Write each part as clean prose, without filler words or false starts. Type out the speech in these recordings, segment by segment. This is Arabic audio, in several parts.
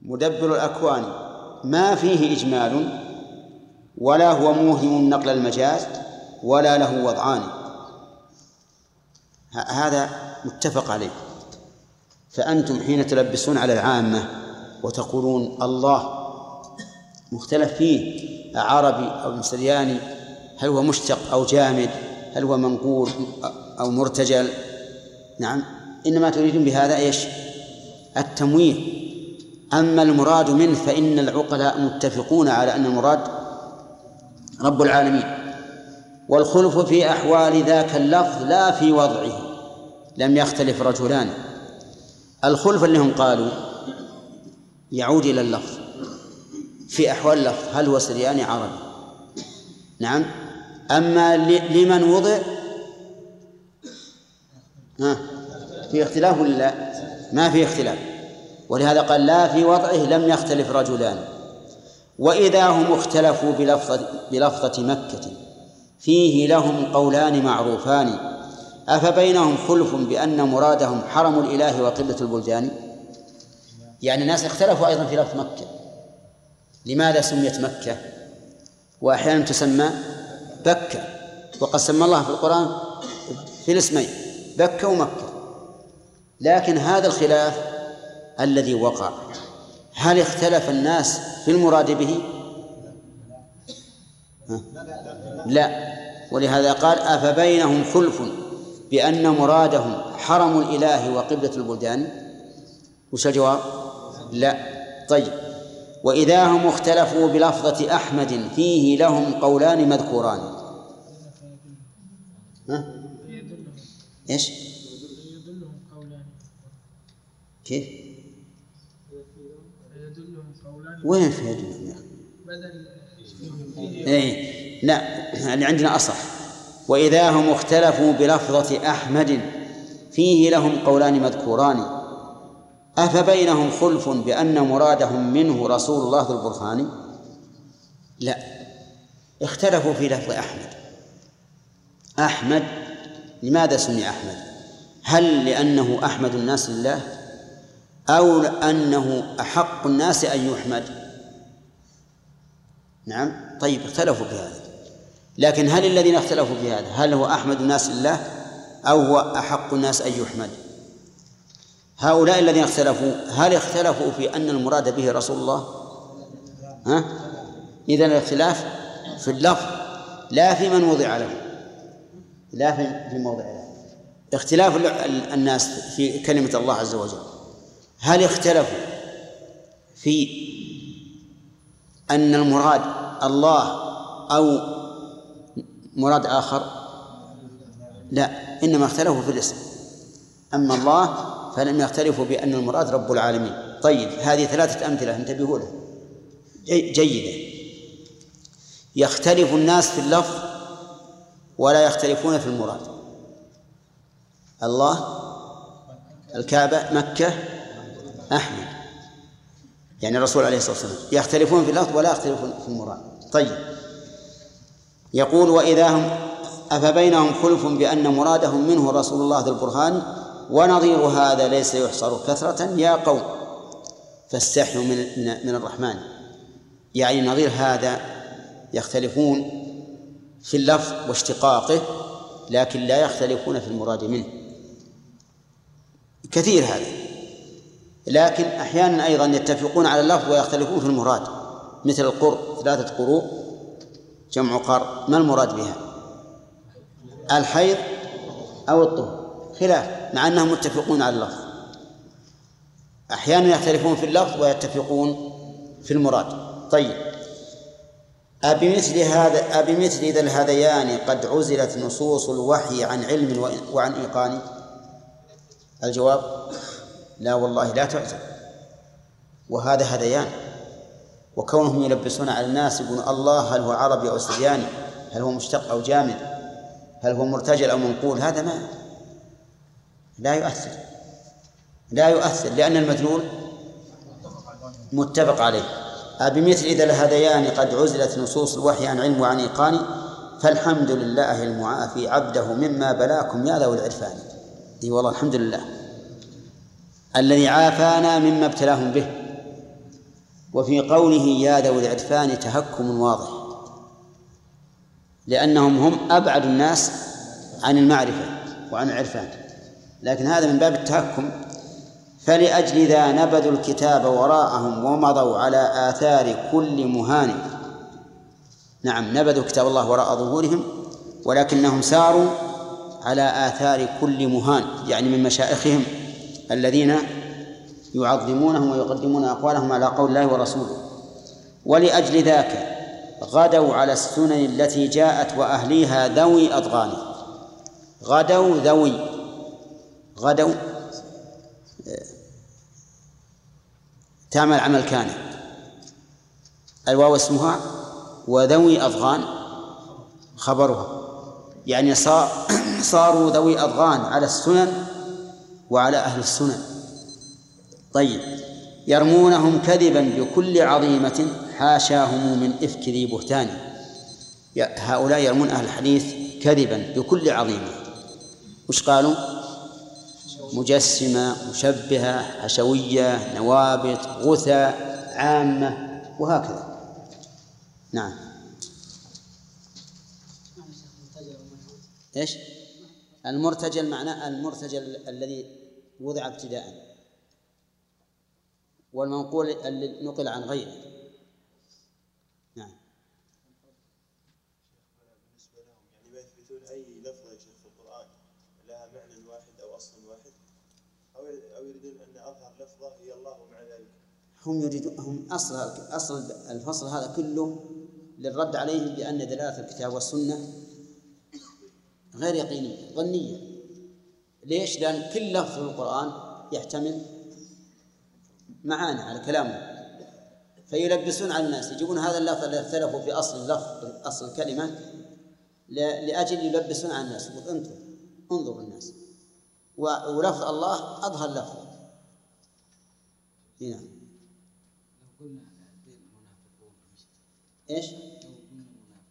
مدبر الأكوان ما فيه إجمال ولا هو موهم نقل المجاز ولا له وضعان، هذا متفق عليه. فأنتم حين تلبسون على العامة وتقولون الله مختلف فيه عربي أو سرياني، هل هو مشتق أو جامد، هل هو منقول أو مرتجل، نعم، إنما تريدون بهذا إيش؟ التمويه. أما المراد منه فإن العقلاء متفقون على أن المراد رب العالمين. والخلف في أحوال ذاك اللفظ لا في وضعه، لم يختلف رجلان. الخلف اللي هم قالوا يعود إلى اللفظ في أحوال اللفظ، هل هو سرياني عربي، نعم. أما لمن وضع في اختلاف ولا لا؟ ما في اختلاف، ولهذا قال لا في وضعه لم يختلف رجلان. وإذا هم اختلفوا بلفظة مكة فيه لهم قولان معروفان أفبينهم خلف بأن مرادهم حرم الإله وقبلة البلدان. يعني الناس اختلفوا أيضا في لفظ مكة، لماذا سميت مكة وأحيانا تسمى بكة، وقد سمى الله في القرآن في الاسمين بكة ومكة. لكن هذا الخلاف الذي وقع، هل اختلف الناس في المراد به؟ لا. ولهذا قال أفبينهم خلف بأن مرادهم حرم الإله وقبلة البلدان. وش الجواب؟ لا. طيب، وإذا هم اختلفوا بلفظة أحمد فيه لهم قولان مذكوران. إيش؟ كيف؟ وين في يدلهم يا أخي؟ لا، اللي عندنا أصح. وإذا هم اختلفوا بلفظة أحمد فيه لهم قولان مذكوران أفبينهم خلف بأن مرادهم منه رسول الله ذو البرهان. لا، اختلفوا في لفظ أحمد. أحمد لماذا سمي أحمد؟ هل لأنه أحمد الناس لله، أو أنه أحق الناس أن يحمد؟ نعم. طيب، اختلفوا في هذا، لكن هل الذين اختلفوا في هذا هل هو أحمد الناس لله أو هو أحق الناس أن يحمد؟ هؤلاء الذين اختلفوا هل اختلفوا في أن المراد به رسول الله؟ إذن الاختلاف في اللفظ لا في من وضع له، لا في موضع له. اختلاف الناس في كلمة الله عز وجل، هل اختلفوا في أن المراد الله أو مراد آخر؟ لا، إنما اختلفوا في الاسم. أما الله فلم يختلفوا بأن المراد رب العالمين. طيب، هذه 3 أمثلة انتبهوا لها جيدة. يختلف الناس في اللفظ ولا يختلفون في المراد. الله، الكعبة، مكة، أحمد، يعني الرسول عليه الصلاة والسلام، يختلفون في اللفظ ولا يختلفون في المراد. طيب، يقول وإذا هم أفبينهم خلف بأن مرادهم منه رسول الله ذو البرهان ونظير هذا ليس يحصر كثرة يا قوم فاستحيوا من الرحمن. يعني نظير هذا يختلفون في اللفظ واشتقاقه لكن لا يختلفون في المراد منه، كثير هذا. لكن أحيانا أيضا يتفقون على اللفظ ويختلفون في المراد، مثل القرء، 3 قروء جمع قرء، ما المراد بها؟ الحيض أو الطهر، خلاف، مع أنهم متفقون على اللفظ. أحيانا يختلفون في اللفظ ويتفقون في المراد. طيب، أبمثل ذا الهذيان قد عزلت نصوص الوحي عن علم وعن إيقان؟ الجواب لا والله لا تعزل، وهذا هذيان. وكونهم يلبسون على الناس يقولون الله هل هو عربي أو سرياني، هل هو مشتق أو جامد، هل هو مرتجل أو منقول، هذا ما لا يؤثر لأن المدلول متفق عليه. بمثل إذا الهذيان قد عزلت نصوص الوحي عن علم وعن إيقان فالحمد لله المعافي عبده مما بلاكم يا ذوي العرفان. والله الحمد لله الذي عافانا مما ابتلاهم به. وفي قوله يا ذوي العرفان تهكم واضح، لأنهم هم أبعد الناس عن المعرفة وعن العرفان، لكن هذا من باب التهكم. فلأجل ذا نبذوا الكتاب وراءهم ومضوا على آثار كل مهان. نعم، نبذوا كتاب الله وراء ظهورهم، ولكنهم ساروا على آثار كل مهان، يعني من مشائخهم الذين يعظمونهم ويقدمون أقوالهم على قول الله ورسوله. ولأجل ذاك غدوا على السنن التي جاءت وأهليها ذوي أضغان. غدوا غدوا تعمل عمل كان، الواو اسمها وذوي أضغان خبرها، يعني صاروا ذوي أضغان على السنن وعلى أهل السنن. طيب، يرمونهم كذبا بكل عظيمة حاشاهم من إفك ذي بهتان. هؤلاء يرمون أهل الحديث كذبا بكل عظيمة. وش قالوا؟ مجسمة، مشبهة، حشوية، نوابت، غثى، عامة، وهكذا. نعم. إيش؟ المرتجل معناه المرتجل الذي وضع ابتداء، والمنقول اللي نقل عن غيره. نعم. بالنسبة لهم يعني ما يثبتون أي لفظة يا شيخ في القرآن لها معنى واحد أو أصل واحد، أو يريدون أن أظهر لفظة هي الله مع ذلك. هم يريدون، هم أصل الفصل هذا كله للرد عليهم بأن دلالة الكتاب والسنة غير يقينية، ظنية. ليش؟ لأن كل لفظ في القرآن يحتمل معاني على كلامه، فيلبسون على الناس، يجيبون هذا اللفظ الذي اختلفوا في أصل اللفظ، أصل الكلمة، لأجل يلبسون على الناس. انظروا الناس، ولفظ الله أظهر لفظ. هنا لو قلنا المنافقون إيش؟ لو قلنا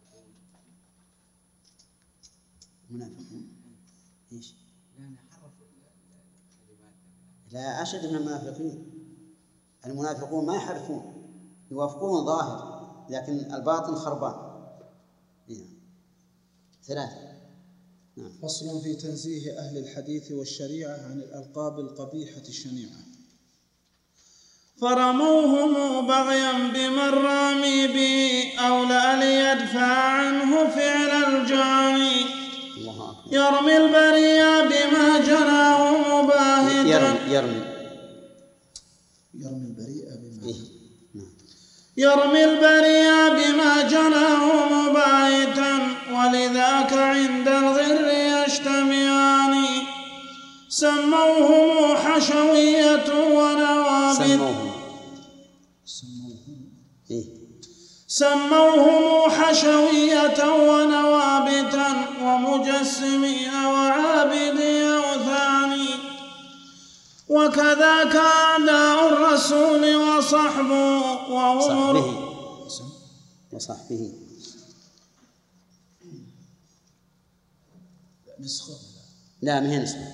منافقون إيش؟ يعني حرفوا الكلمات. لا، أشد من المنافقين. المنافقون ما يحرفون، يوافقون ظاهر، لكن الباطن خربان. ثلاثة. نعم. فصل في تنزيه أهل الحديث والشريعة عن الألقاب القبيحة الشنيعة. فرموهم بغيا بمن رامي به أولى ليدفع عنه فعل الجاني. يرمي البريا بما جناه مباهتا. يرمي البريا بما جناه مباهتا، ولذاك عند الغر يجتمعان. سموهم حشوية ونوابت. سموهم حشوية ونوابتا ومجسمين وعابدي أوثان. وكذاك أعداء الرسول وصحبه وصحبه. لا، ما هي نسخة.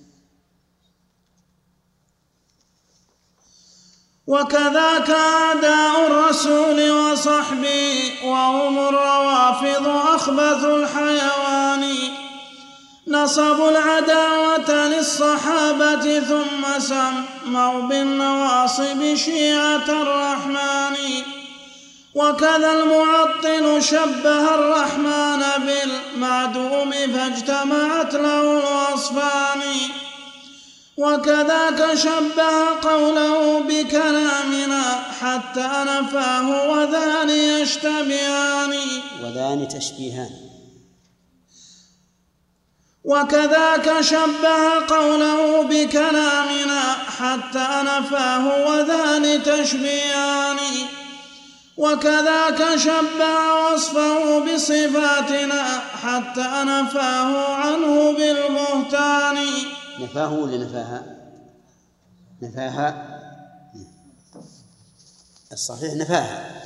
وكذاك أعداء الرسول وصحبه وهم الروافض أخبث الحيوان. نصبوا العداوة للصحابة ثم سموا بالنواصب شيعة الرحمن. وكذا المعطل شبه الرحمن بالمعدوم فاجتمعت له الوصفان. وكذاك شبه قوله بكلامنا حتى نفاه وذان يشتبهان. وكذاك شبه قوله بكلامنا حتى نفاه وذان تشبيهان. وكذاك شبه وصفه بصفاتنا حتى نفاه عنه بالبهتان. نفاه ولا نفاها؟ نفاها. الصحيح نفاها.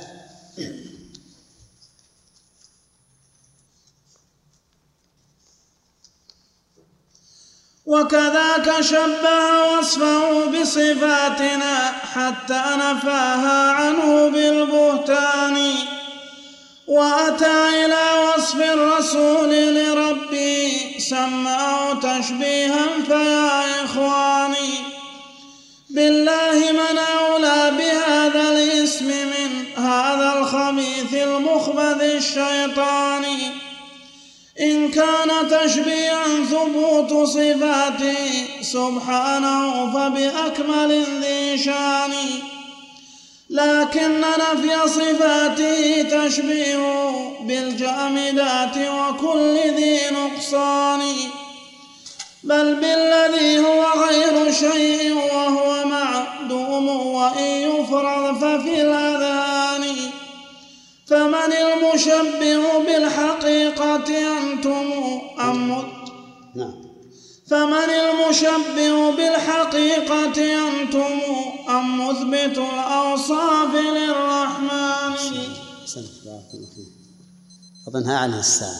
وكذاك شبه وصفه بصفاتنا حتى نفاها عنه بالبهتان وأتى إلى وصف الرسول لربه سماه تشبيها فيا إخواني بالله من أولى بهذا الاسم من هذا الخبيث المخبث الشيطاني إن كان تشبيها ثبوت صفاته سبحانه فبأكمل ذي شان لكن نفي صفاته تشبيه بالجامدات وكل ذي نقصان بل بالذي هو غير شيء وهو معدوم وإن يفرض ففي الأذهان فمن المشبه بالحقيقة أنتم فمن المشبه بالحقيقة أنتم أم مثبت الأوصاف للرحمن. أظنها عنها الساعة.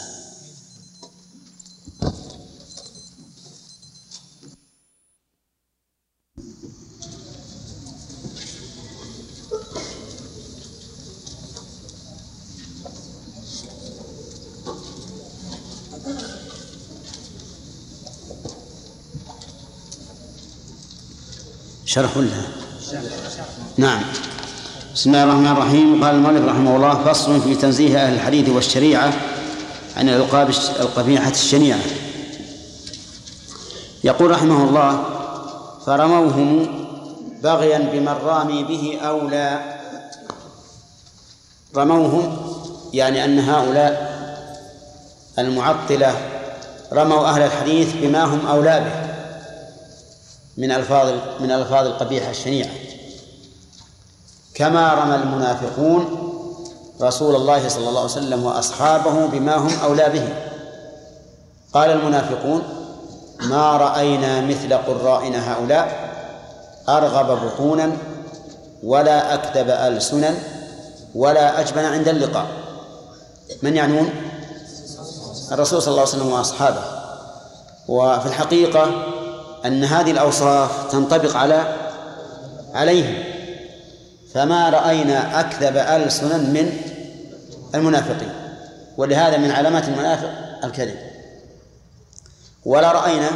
شرح لها. نعم. بسم الله الرحمن الرحيم. قال المؤلف رحمه الله: فصل في تنزيه أهل الحديث والشريعة عن الألقاب القبيحة الشنيعة. يقول رحمه الله: فرموهم بغيا بمن رامي به أولى. رموهم يعني أن هؤلاء المعطلة رموا أهل الحديث بما هم أولى به من الألفاظ القبيحة الشنيعة، كما رمى المنافقون رسول الله صلى الله عليه وسلم وأصحابه بما هم أولى به. قال المنافقون: ما رأينا مثل قرائنا هؤلاء أرغب بطونا ولا أكذب ألسنا ولا أجبن عند اللقاء. من يعنون؟ الرسول صلى الله عليه وسلم وأصحابه. وفي الحقيقة أن هذه الأوصاف تنطبق عليهم، فما رأينا أكذب ألسنا من المنافقين، ولهذا من علامات المنافق الكذب. ولا رأينا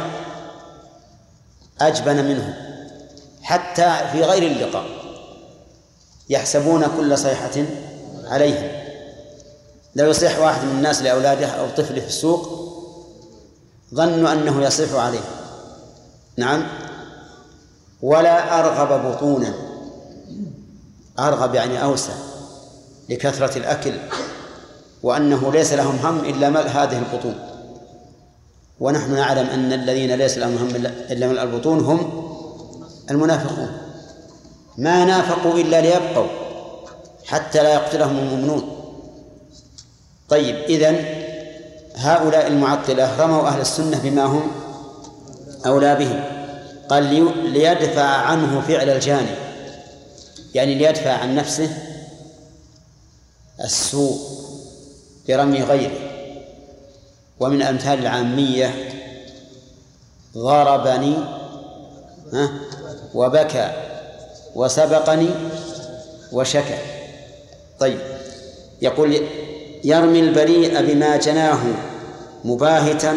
أجبن منهم حتى في غير اللقاء، يحسبون كل صيحة عليهم. لو يصيح واحد من الناس لأولاده أو طفله في السوق ظنوا أنه يصيح عليه. نعم. ولا أرغب بطونا، أرغب يعني أوسع لكثرة الأكل، وأنه ليس لهم هم إلا ملء هذه البطون. ونحن نعلم أن الذين ليس لهم هم إلا ملء البطون هم المنافقون، ما نافقوا إلا ليبقوا حتى لا يقتلهم المؤمنون. طيب، إذن هؤلاء المعطلة رموا أهل السنة بما هم أولى به. قال: ليدفع عنه فعل الجاني، يعني ليدفع عن نفسه السوء برمي غيره. ومن أمثال العامية: ضربني وبكى وسبقني وشكى. طيب، يقول: يرمي البريء بما جناه مباهتا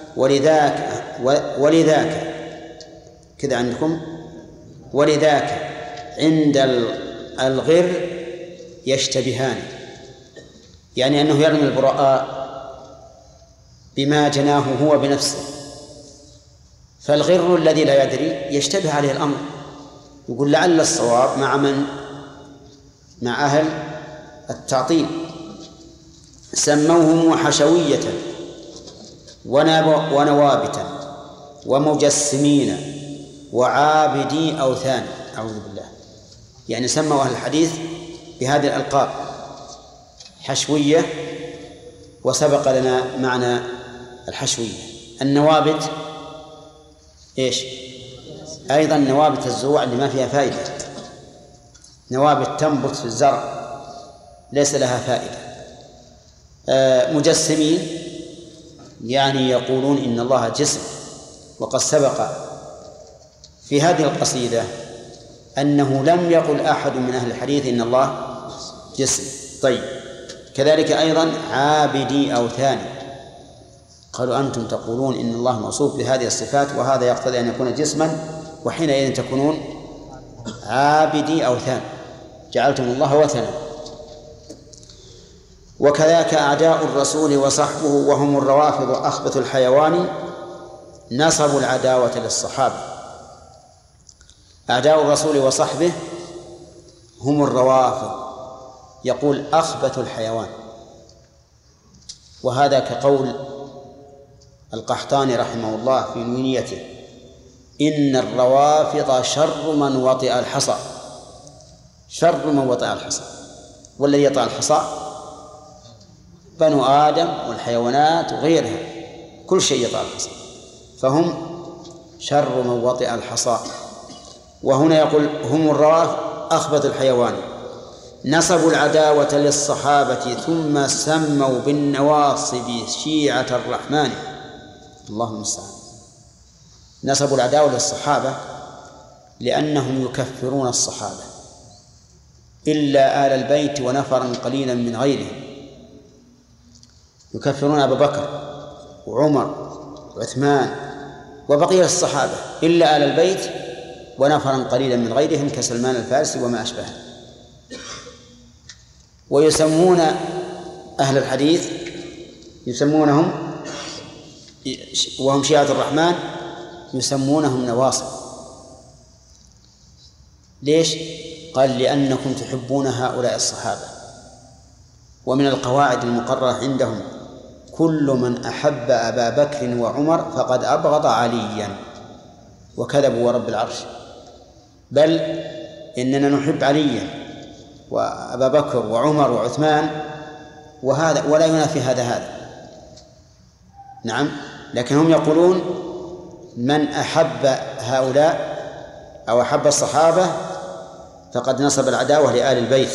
ولذاك كذا عندكم، ولذاك عند الغر يشتبهان، يعني أنه يرمي البراء بما جناه هو بنفسه، فالغر الذي لا يدري يشتبه عليه الأمر، يقول لعل الصواب مع أهل التعطيل. سموهم حشوية ونوابتا ومجسمين وعابدي أوثان، أعوذ بالله. يعني سموا أهل الحديث بهذه الألقاب: حشوية، وسبق لنا معنى الحشوية. النوابت إيش؟ أيضا نوابت الزروع اللي ما فيها فائدة، نوابت تنبت في الزرع ليس لها فائدة. مجسمين يعني يقولون إن الله جسم وقد سبق في هذه القصيدة أنه لم يقل أحد من أهل الحديث إن الله جسم. طيب، كذلك أيضا عابدي أوثان، قالوا أنتم تقولون إن الله موصوف بهذه الصفات وهذا يقتضي أن يكون جسما، وحينئذ تكونون عابدي أوثان، جعلتم الله وثنا. وكذاك أعداء الرسول وصحبه وهم الروافض أخبث الحيوان نصبوا العداوة للصحابة. أعداء الرسول وصحبه هم الروافض، يقول أخبث الحيوان، وهذا كقول القحطاني رحمه الله في نونيته: إن الروافض شر من وطئ الحصى. شر من وطئ الحصى، والذي يطأ الحصى بنو آدم والحيوانات وغيرها، كل شيء يطأ الحصى، فهم شر من وطئ الحصى. وهنا يقول هم الروافض أخبث الحيوان نصبوا العداوة للصحابة ثم سموا بالنواصب شيعة الرحمن. الله المستعان. نصبوا العداوة للصحابة لأنهم يكفرون الصحابة إلا آل البيت ونفرا قليلا من غيرهم، يكفرون أبا بكر وعمر وعثمان وبقية الصحابة إلا آل البيت ونفرا قليلا من غيرهم كسلمان الفارسي وما أشبهه. ويسمون أهل الحديث يسمونهم وهم شيعة الرحمن يسمونهم نواصب. ليش؟ قال لأنكم تحبون هؤلاء الصحابة، ومن القواعد المقررة عندهم كل من أحب أبا بكر وعمر فقد أبغض عليا، وكذبوا ورب العرش، بل إننا نحب عليا وأبا بكر وعمر وعثمان، وهذا ولا ينافي هذا. نعم، لكن هم يقولون من أحب هؤلاء أو أحب الصحابة فقد نصب العداوة لآل البيت.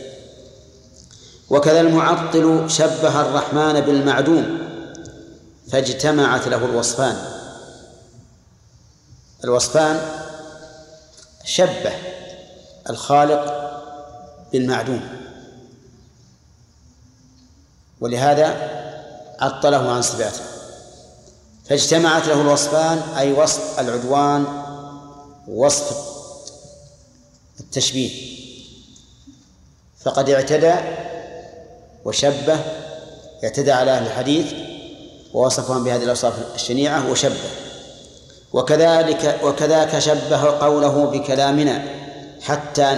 وكذا المعطل شبه الرحمن بالمعدوم فاجتمعت له الوصفان. الوصفان شبه الخالق بالمعدوم، ولهذا عطله عن صفاته. فاجتمعت له الوصفان أي وصف العدوان ووصف التشبيه، فقد اعتدى وشبه، اعتدى على أهل الحديث ووصفهم بهذه الأوصاف الشنيعة وشبه. وكذاك شبه قوله بكلامنا حتى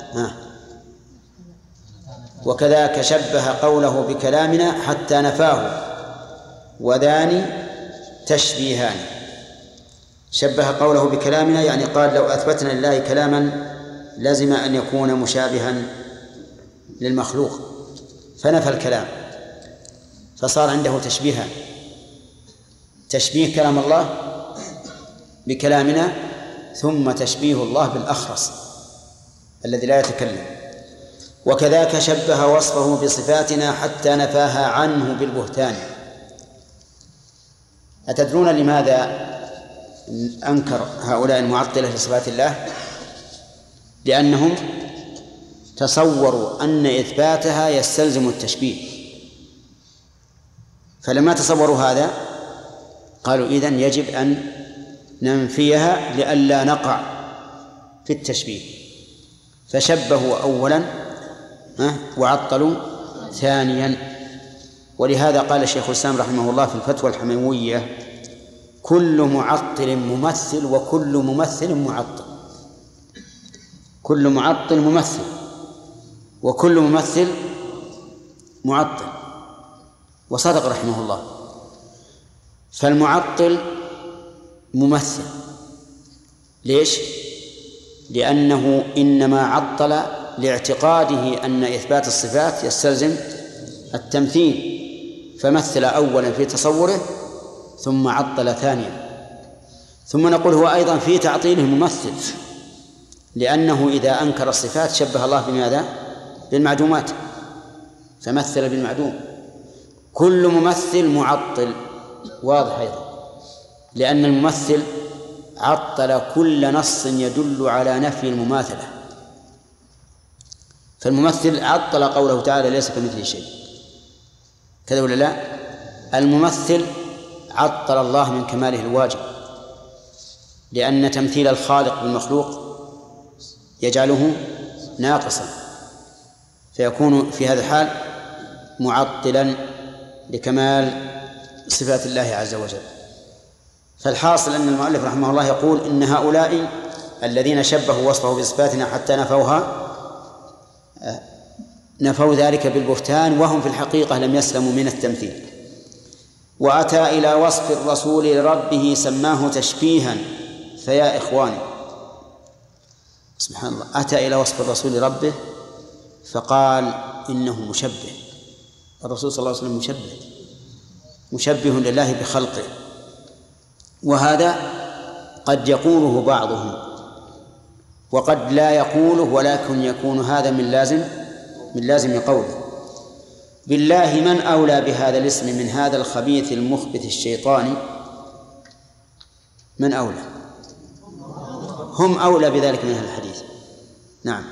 وكذاك شبه قوله بكلامنا حتى نفاه، وذاني تشبيهان. شبه قوله بكلامنا يعني قال لو أثبتنا لله كلاما لازم أن يكون مشابها للمخلوق، فنفى الكلام، فصار عنده تشبيها، تشبيه كلام الله بكلامنا ثم تشبيه الله بالأخرس الذي لا يتكلم. وكذاك شبه وصفه بصفاتنا حتى نفاها عنه بالبهتان. أتدرون لماذا أنكر هؤلاء المعطلة لصفات الله؟ لأنهم تصوروا أن إثباتها يستلزم التشبيه، فلما تصوروا هذا قالوا إذن يجب أن ننفيها لئلا نقع في التشبيه، فشبهوا أولا وعطلوا ثانيا. ولهذا قال الشيخ الإسلام رحمه الله في الفتوى الحموية: كل معطل ممثل وكل ممثل معطل. كل معطل ممثل وكل ممثل معطل. وصدق رحمه الله. فالمعطل ممثل، ليش؟ لأنه إنما عطل لاعتقاده أن إثبات الصفات يستلزم التمثيل، فمثل أولا في تصوره ثم عطل ثانيا. ثم نقول هو أيضا في تعطيله ممثل، لأنه إذا أنكر الصفات شبه الله بماذا؟ بالمعدومات، فمثل بالمعدوم. كل ممثل معطل، واضح أيضا. لأن الممثل عطل كل نص يدل على نفي المماثلة، فالممثل عطل قوله تعالى ليس كمثله شيء، كذا ولا لا؟ الممثل عطل الله من كماله الواجب، لأن تمثيل الخالق بالمخلوق يجعله ناقصا، فيكون في هذا الحال معطلا لكمال صفات الله عز وجل. فالحاصل أن المؤلف رحمه الله يقول إن هؤلاء الذين شبهوا وصفه بصفاتنا حتى نفوا ذلك بالبهتان، وهم في الحقيقة لم يسلموا من التمثيل. وأتى إلى وصف الرسول لربه سماه تشبيها، فيا إخواني سبحان الله، أتى إلى وصف الرسول لربه فقال إنه مشبه. الرسول صلى الله عليه وسلم مشبه لله بخلقه، وهذا قد يقوله بعضهم وقد لا يقوله، ولكن يكون هذا من لازم قوله. بالله من أولى بهذا الاسم من هذا الخبيث المخبث الشيطاني؟ من أولى؟ هم أولى بذلك من أهل الحديث. نعم.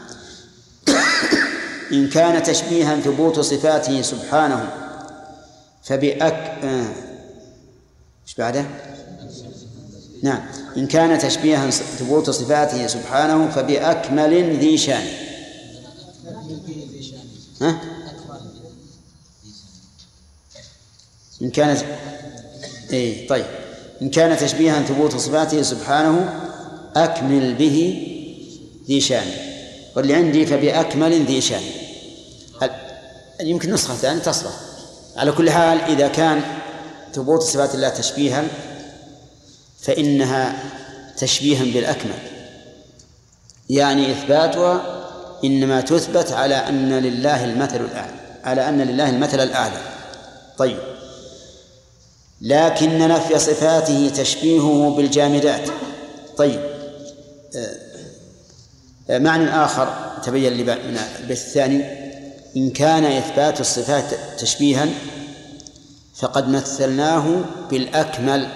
إن كان تشبيها ثبوت صفاته سبحانه إيش بعده؟ نعم. إن كان تشبيها ثبوت صفاته سبحانه فبأكمل ذي شان. إن كانت طيب، إن كان تشبيها ثبوت صفاته سبحانه أكمل به ذي شان، واللي عندي فبأكمل ذي شان. يمكن نسخة ثانية تصلح. على كل حال إذا كان ثبوت صفات الله تشبيها فإنها تشبيها بالأكمل، يعني إثباتها إنما تثبت على أن لله المثل الأعلى، طيب. لكن نفي صفاته تشبيهه بالجامدات. طيب، معنى آخر تبين لي من البيت الثاني: إن كان إثبات الصفات تشبيها فقد مثلناه بالأكمل،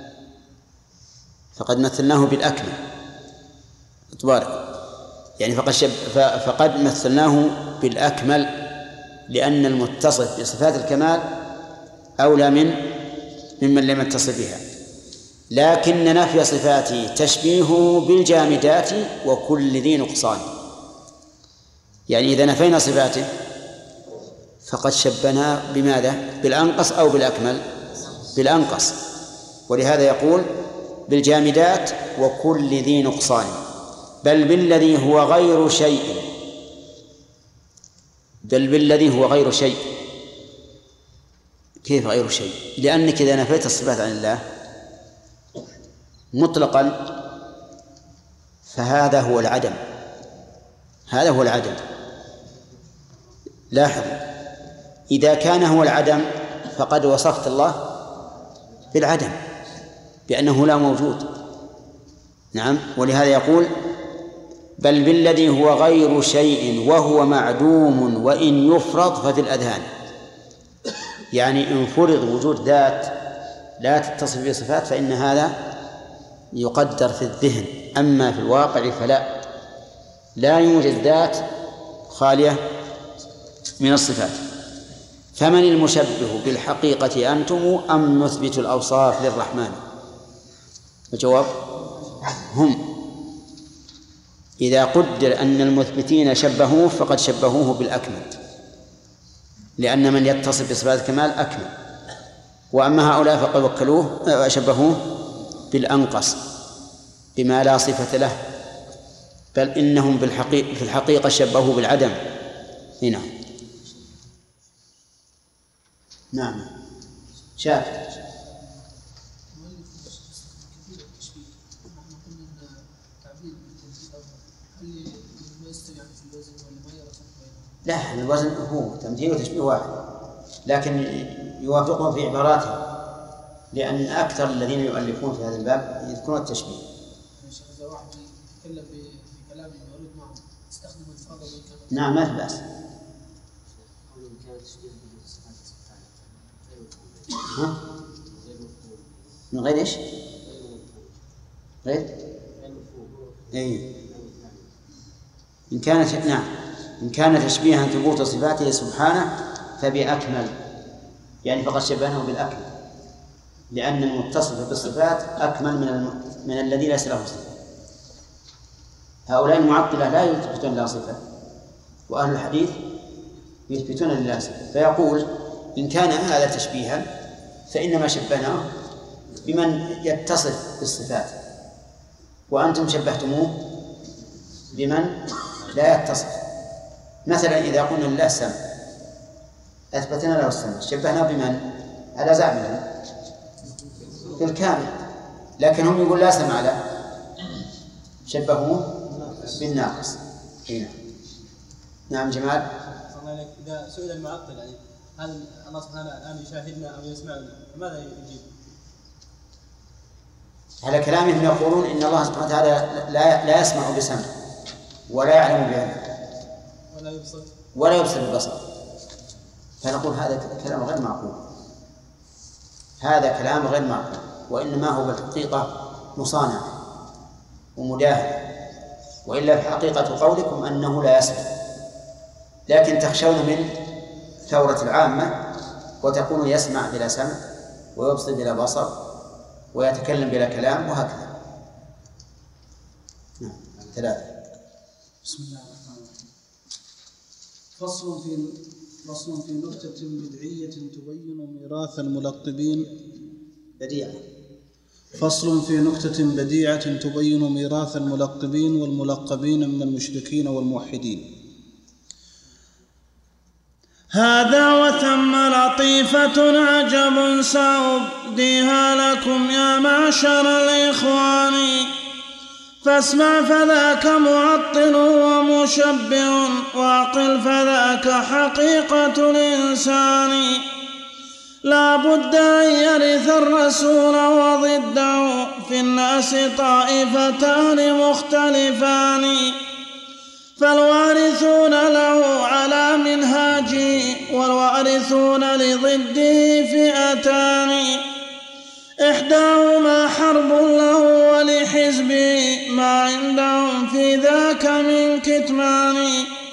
تبارك، يعني فقد مثلناه بالأكمل، لأن المتصف بصفات الكمال أولى ممن لم يتصف بها. لكن نفي صفاته تشبيهه بالجامدات وكل ذي نقصان، يعني إذا نفينا صفاته فقد شبنا بماذا؟ بالأنقص أو بالأكمل؟ بالأنقص. ولهذا يقول بالجامدات وكل ذي نقصان، بل بالذي هو غير شيء. كيف غير شيء؟ لأنك إذا نفيت الصفات عن الله مطلقا فهذا هو العدم. لاحظ، إذا كان هو العدم فقد وصفت الله بالعدم بأنه لا موجود. نعم. ولهذا يقول بل بالذي هو غير شيء وهو معدوم وإن يفرض ففي الأذهان، يعني إن فرض وجود ذات لا تتصف بصفات فإن هذا يقدر في الذهن، أما في الواقع لا يوجد ذات خالية من الصفات. فمن المشبه بالحقيقة أنتم أم نثبت الأوصاف للرحمن؟ الجواب هم. إذا قدر أن المثبتين شبهوه فقد شبهوه بالأكمل، لأن من يتصف بصفات الكمال أكمل، وأما هؤلاء فقد شبهوه بالأنقص بما لا صفة له، بل إنهم في الحقيقة شبهوه بالعدم. هنا نعم. شاف لا، الوزن هو تمثيل وتشبيه واحد، لكن يوافقهم في عباراتهم، لأن أكثر الذين يؤلفون في هذا الباب يذكرون التشبيه. إذا واحد يتكلم بكلام يريد معه يستخدم الفاظ نعم ما في بأس. من غير إيش؟ غير أي إن كان تشبيها ثبوت صفاته سبحانه فبأكمل، يعني فقد شبهناه بالأكمل، لأن المتصف بالصفات أكمل من الذي ليس له صفة. هؤلاء المعطلة لا يثبتون له صفة، وأهل الحديث يثبتون لله صفة. فيقول إن كان هذا تشبيها فإنما شبهناه بمن يتصف بالصفات، وأنتم شبهتموه بمن لا يتصف. مثلا إذا قلنا لله السمع أثبتنا له السمع، شبهناه بمن؟ على زعمهم بالكامل، لكن هم يقول لا سمع له، شبهوه بالناقص. هنا نعم جمال. إذا سئل المعطل يعني هل الله سبحانه الآن يشاهدنا أو يسمعنا ماذا يجيب؟ على كلامهم يقولون إن الله سبحانه وتعالى لا يسمع بسمع ولا يعلم بعلم ولا يبصر ببصر. فنقول هذا كلام غير معقول، هذا كلام غير معقول، وإنما هو بالحقيقة مصانع ومداهن، وإلا في حقيقة قولكم أنه لا يسمع، لكن تخشون من ثورة العامة وتقولون يسمع بلا سمع ويبصر بلا بصر ويتكلم بلا كلام وهكذا. نعم. 3. بسم الله الرحمن الرحيم. فصل في نكتة بدعية تبين ميراث الملقبين. بديعة. فصل في نكتة بديعة تبين ميراث الملقبين والملقبين من المشركين والموحدين. هذا وثم لطيفة عجب سأبديها لكم يا معشر الإخوان، فاسمع فذاك معطل ومشبه، وعقل فذاك حقيقة الإنسان. لا بد أن يرث الرسول وضده في الناس طائفتان مختلفان، فالوارثون له على منهاجه والوارثون لضده فئتان، إحداهما حرب له ولحزبه ما عندهم في ذاك من كتمان،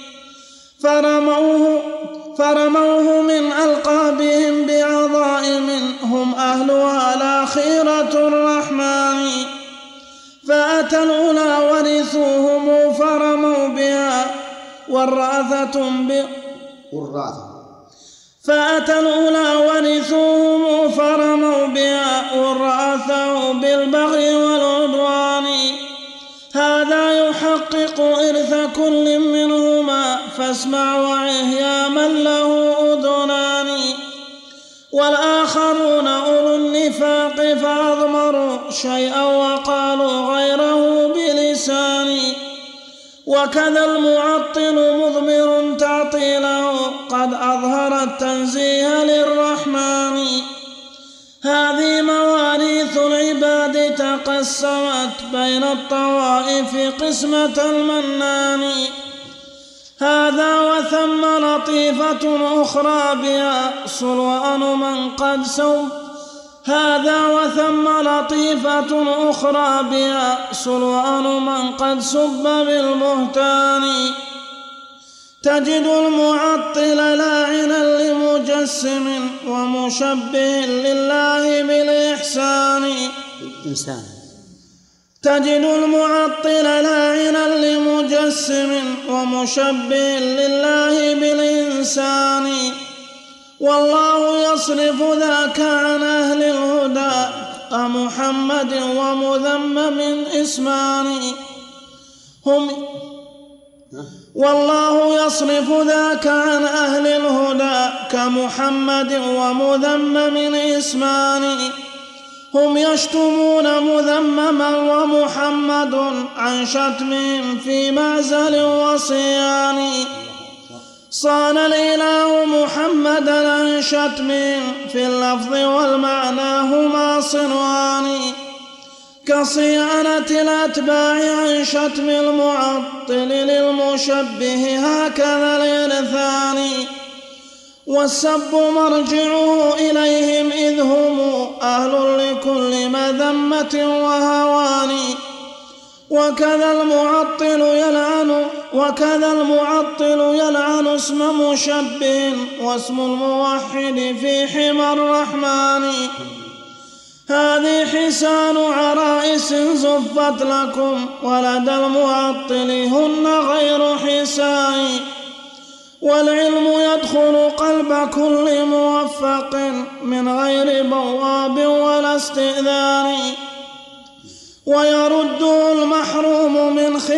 فرموه من ألقابهم بعظائم هم أهلها لا خيرة الرحمن، فأتى الأولى ورثوهم فرموا بها فأتى الأولى ورثوهم فرموا بها والرأثوا بالبغي والعدوان، هذا يحقق إرث كل منهما فاسمع وعه يا من له أذنان، والآخرون أولو النفاق فأضمروا شيئا وقالوا غيره بلسان، وكذا المعطل مضمر تعطيله قد أظهر التنزيه للرحمن. هذه مواريث العباد تقسمت بين الطوائف قسمة المنان، هذا وثم لطيفة أخرى بها صلوان من قد سب، هذا وثم لطيفة أخرى بها صلوان من قد سب بالبهتان، تجد المعطل لاعنا لمجسم ومشبه لله بالإحسان، تجد المعطل لاعنا لمجسم ومشبه لله بالإنسان، والله يصرف ذاك عن أهل الهدى كمحمد ومذمم اسمان، والله يصرف ذاك عن أهل الهدى كمحمد ومذمم اسمان، هم يشتمون مذمما ومحمد عن شتمهم في معزل وصيان، صان الإله محمدا عن شتمهم في اللفظ والمعنى هما صنوان، كصيانة الأتباع عن شتم المعطل للمشبه هكذا الإرثان، والسب مرجعه إليهم إذ هم أهل لكل مذمة وهوان. وكذا المعطل يلعن اسم مشبه واسم الموحد في حمى الرحمن. هذه حسان عرائس زفت لكم ولدى المعطل هن غير حسان. والعلم يدخل قلب كل موفق من غير بواب ولا استئذان. ويرده المحروم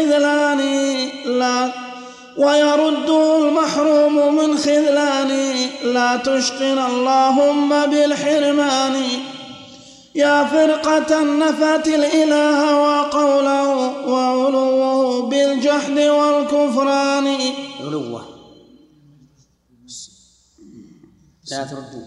من خذلان لا تشقن اللهم بالحرمان. يا فرقة نفت الإله وقوله وعلوه بالجحد والكفران. علوه لا تردوا.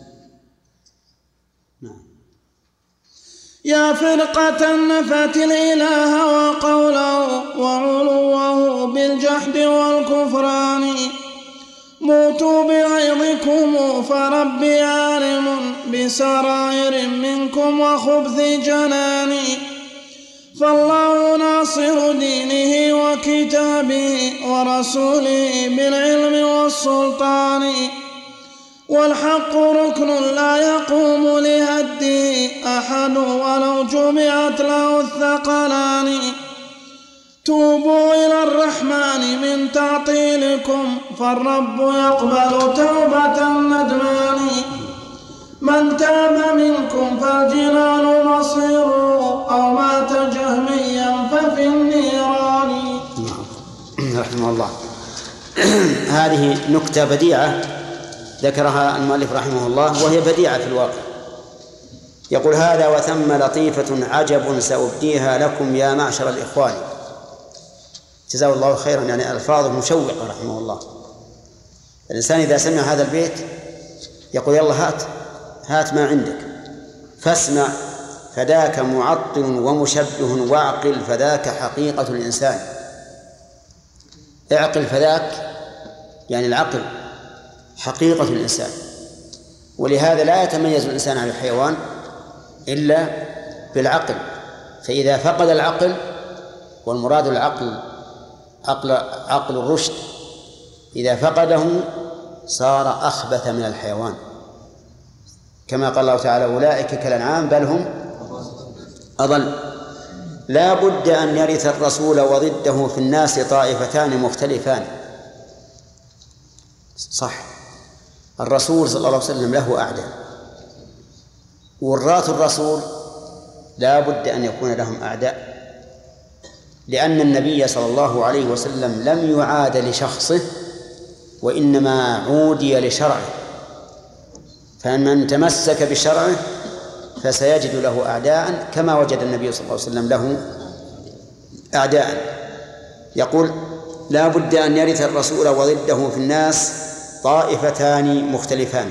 نعم. يا فرقة نفت الإله وقوله وعلوه بالجحد والكفران. موتوا بغيظكم فربي عالم بسرائر منكم وخبث جنان. فالله ناصر دينه وكتابه ورسوله بالعلم والسلطان. والحق ركن لا يقوم لهده أحد ولو جمعت له الثقلان. توبوا إلى الرحمن من تعطيلكم فالرب يقبل توبة الندمان. من تاب منكم فالجنان مصيره أو مات جهميا ففي النيران. رحمه الله. هذه نكتة بديعة ذكرها المؤلف رحمه الله وهي بديعة في الواقع. يقول: هذا وثم لطيفة عجب سأبديها لكم يا معشر الإخوان. جزاه الله خيرا، يعني ألفاظه مشوقة رحمه الله. الإنسان إذا سمع هذا البيت يقول: يلا هات ما عندك فاسمع فذاك معطل ومشبه واعقل فذاك حقيقة الإنسان. اعقل فذاك يعني العقل حقيقة الإنسان. ولهذا لا يتميز الإنسان عن الحيوان إلا بالعقل. فإذا فقد العقل، والمراد العقل عقل الرشد، إذا فقده صار أخبث من الحيوان، كما قال الله تعالى: أولئك كالأنعام بل هم أضل. لا بد أن يرث الرسول وضده في الناس طائفتان مختلفان. صح، الرسول صلى الله عليه وسلم له أعداء، وراث الرسول لا بد أن يكون لهم أعداء، لأن النبي صلى الله عليه وسلم لم يعاد لشخصه وإنما عودي لشرعه. فمن تمسك بشرعه فسيجد له أعداء كما وجد النبي صلى الله عليه وسلم له أعداء. يقول: لا بد أن يرث الرسول وضده في الناس طائفتان مختلفان.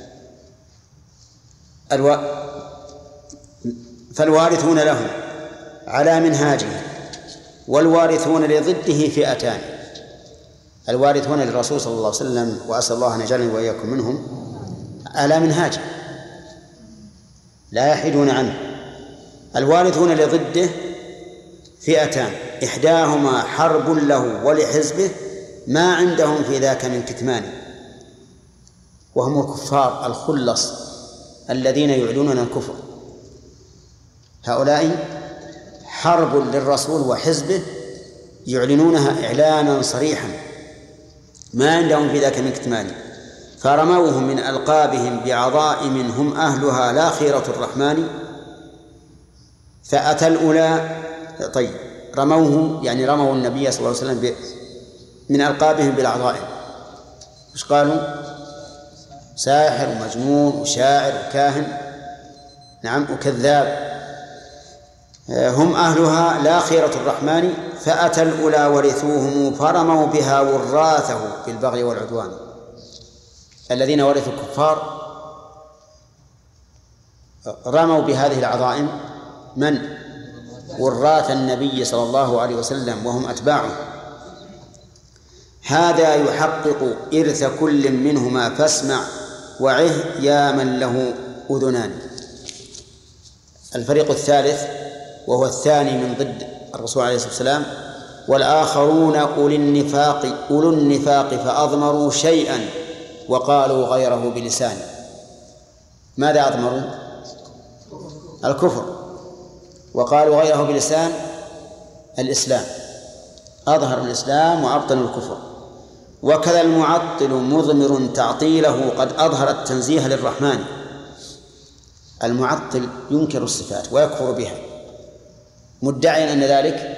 فالوارثون له على منهاجه والوارثون لضده فئتان. الوارثون للرسول صلى الله عليه وسلم، وأسأل الله أن يجعلني وإياكم منهم، على منهاجه لا يحيدون عنه. الوارثون لضده فئتان، إحداهما حرب له ولحزبه ما عندهم في ذاك من كتمان، وهم الكفار الخلص الذين يعلنون الكفر. هؤلاء حرب للرسول وحزبه يعلنونها إعلانا صريحا ما عندهم في ذاك من كتمان. فرموهم من ألقابهم بعظائم هم أهلها لا خيرة الرحمن. فأتى الأولى رموه يعني رموا النبي صلى الله عليه وسلم من ألقابهم بالعظائم. وش قالوا؟ ساحر ومجنون وشاعر وكاهن، نعم، وكذاب. هم أهلها لا خيرة الرحمن. فأتى الأولى ورثوهم فرموا بها وراثه بالبغي والعدوان. الذين ورثوا الكفار رموا بهذه العظائم من؟ وراث النبي صلى الله عليه وسلم وهم أتباعه. هذا يحقق إرث كل منهما فاسمع وعه يا من له أذنان. الفريق الثالث وهو الثاني من ضد الرسول عليه الصلاة والسلام: والآخرون أولو النفاق فأضمروا شيئا وقالوا غيره بلسان. ماذا أضمروا؟ الكفر. وقالوا غيره بلسان الإسلام، أظهر الإسلام وأبطن الكفر. وكذا المعطل مضمر تعطيله قد أظهر التنزيه للرحمن. المعطل ينكر الصفات ويكفر بها مدعيا أن ذلك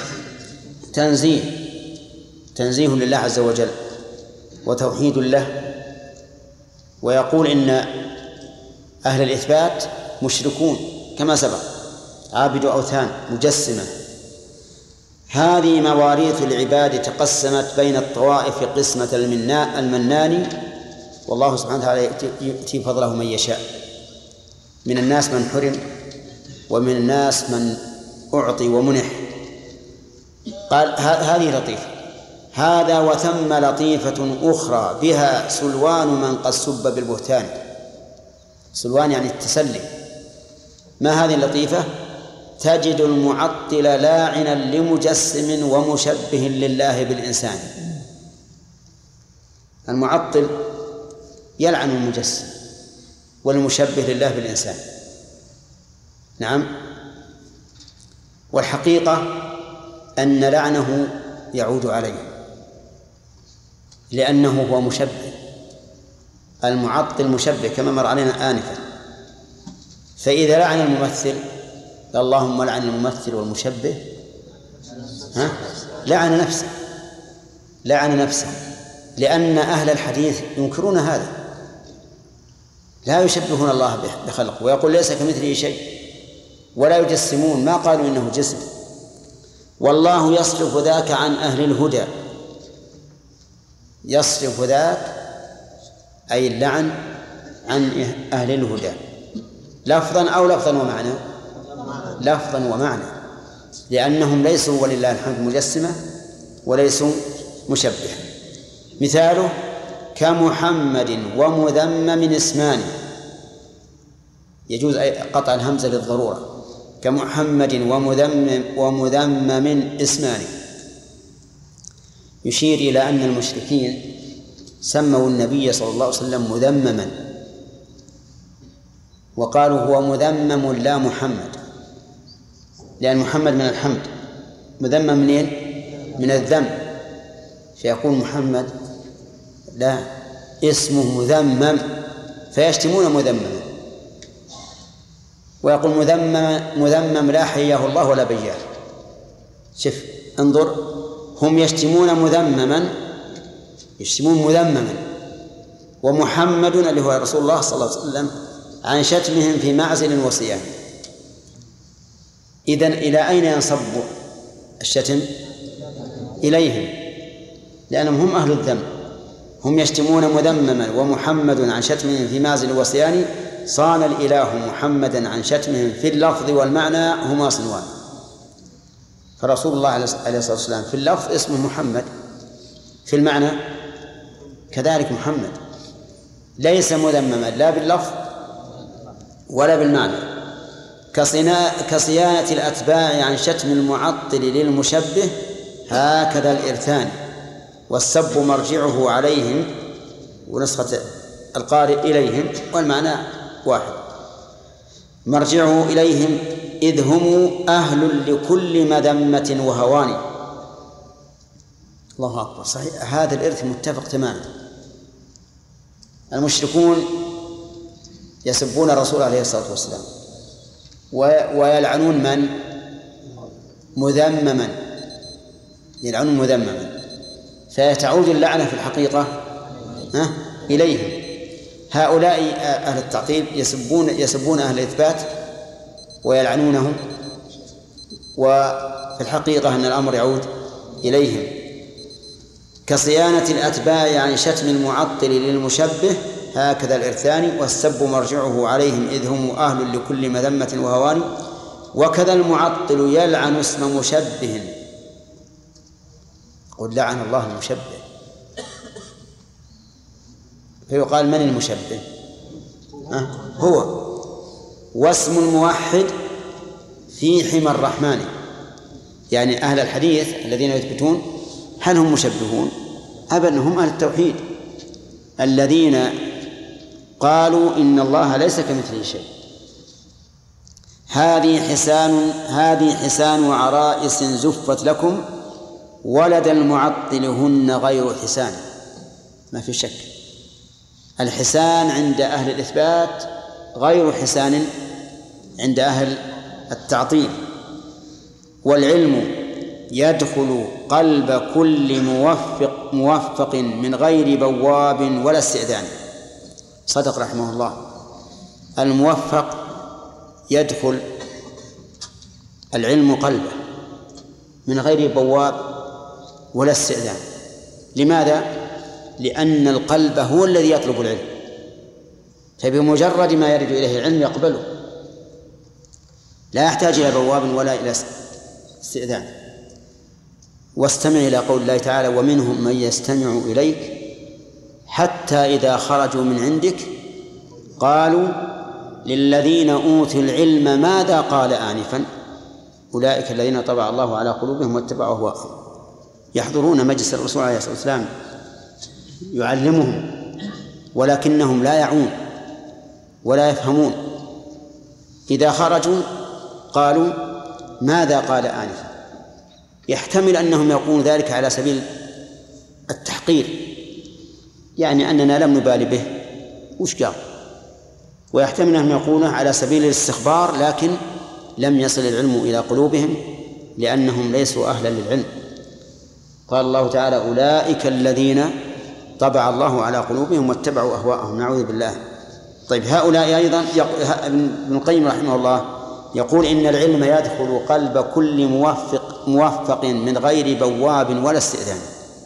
تنزيه لله عز وجل وتوحيد له، ويقول إن أهل الإثبات مشركون كما سبق، عابد أوثان، مجسمة. هذه مواريث العباد تقسمت بين الطوائف قسمة المنان، والله سبحانه وتعالى يؤتي فضله من يشاء. من الناس من حرم ومن الناس من أعطي ومنح. قال هذه لطيفة. هذا وثم لطيفة أخرى بها سلوان من قد سب بالبهتان. سلوان يعني التسلي. ما هذه اللطيفة؟ تجد المعطل لاعنا لمجسم ومشبه لله بالإنسان. المعطل يلعن المجسم والمشبه لله بالإنسان. نعم. والحقيقة أن لعنه يعود عليه لأنه هو مشبه. المعطل مشبه كما مر علينا آنفا. فإذا لعن الممثل، اللهم لعن الممثل والمشبه، لعن نفسه، لأن أهل الحديث ينكرون هذا، لا يشبهون الله بخلقه، ويقول ليس كمثله شيء، ولا يجسمون، ما قالوا إنه جسم. والله يصرف ذاك عن أهل الهدى. يصرف ذاك أي اللعن عن أهل الهدى لفظا أو لفظا ومعنى، لفظا ومعنى، لأنهم ليسوا ولله الحمد مجسمة وليسوا مشبه. مثاله كمحمد ومذمم اسمان، يجوز قطع الهمزة للضرورة. كمحمد ومذمم اسمان، يشير إلى أن المشركين سموا النبي صلى الله عليه وسلم مذمما، وقالوا هو مذمم لا محمد، لأن محمد من الحمد، مذمم منين؟ من الذم، فيقول محمد لا، اسمه مذمم، فيشتمون مذمما. ويقول مذمم لا حياه الله ولا بياه. شوف انظر، هم يشتمون مذمما، ومحمد اللي هو رسول الله صلى الله عليه وسلم عن شتمهم في معزل وصيام. إذن إلى أين ينصب الشتم؟ إليهم، لأنهم هم أهل الذم. هم يشتمون مذمما ومحمد عن شتمهم في معزل وصيان، صان الإله محمدا عن شتمهم في اللفظ والمعنى هما صنوان. فرسول الله عليه الصلاة والسلام في اللفظ اسمه محمد، في المعنى كذلك محمد، ليس مذمما لا باللفظ ولا بالمعنى. كصيانة الأتباع عن شتم المعطل للمشبه، هكذا الإرثان والسب مرجعه عليهم، ونسخة القارئ إليهم، والمعنى واحد، مرجعه إليهم إذ هم أهل لكل مذمة وهوان. الله أكبر. صحيح، هذا الإرث متفق تماما. المشركون يسبون الرسول عليه الصلاة والسلام ويلعنون من؟ مذمما، يلعنون مذمما، فيتعود اللعنة في الحقيقة إليهم. هؤلاء أهل التعطيل يسبون أهل الإثبات ويلعنونهم، وفي الحقيقة أن الأمر يعود إليهم. كصيانة الأتباع عن شتم المعطل للمشبه، هكذا الإرثان والسب مرجعه عليهم إذ هم أهل لكل مذمة وهوان. وكذا المعطل يلعن اسم مشبه، قل لعن الله المشبه، فيقال من المشبه؟ هو. واسم الموحد في حمى الرحمن، يعني أهل الحديث الذين يثبتون هل هم مشبهون؟ أبدا، هم أهل التوحيد الذين قالوا إن الله ليس كمثله شيء. هذه حسان وعرائس زفت لكم ولد المعطل هن غير حسان. ما في شك، الحسان عند أهل الإثبات غير حسان عند أهل التعطيل. والعلم يدخل قلب كل موفق من غير بواب ولا استئذان. صدق رحمه الله. الموفق يدخل العلم قلبه من غير بواب ولا استئذان. لماذا؟ لأن القلب هو الذي يطلب العلم، فبمجرد ما يرد إليه العلم يقبله، لا يحتاج إلى بواب ولا إلى استئذان. واستمع إلى قول الله تعالى: ومنهم من يستمع إليك حتى إذا خرجوا من عندك قالوا للذين أوتوا العلم ماذا قال آنفا أولئك الذين طبع الله على قلوبهم واتبعوا أهواءهم. يحضرون مجلس الرسول عليه الصلاة والسلام يعلمهم، ولكنهم لا يعون ولا يفهمون. إذا خرجوا قالوا ماذا قال آنفا. يحتمل أنهم يقولون ذلك على سبيل التحقير، يعني أننا لم نبالي به وش قال، ويحتمل أنهم يقولون على سبيل الاستخبار، لكن لم يصل العلم إلى قلوبهم لأنهم ليسوا أهلا للعلم. قال الله تعالى: أولئك الذين طبع الله على قلوبهم واتبعوا أهواءهم. نعوذ بالله. طيب، هؤلاء أيضا ابن القيم رحمه الله يقول إن العلم يدخل قلب كل موفق من غير بواب ولا استئذان.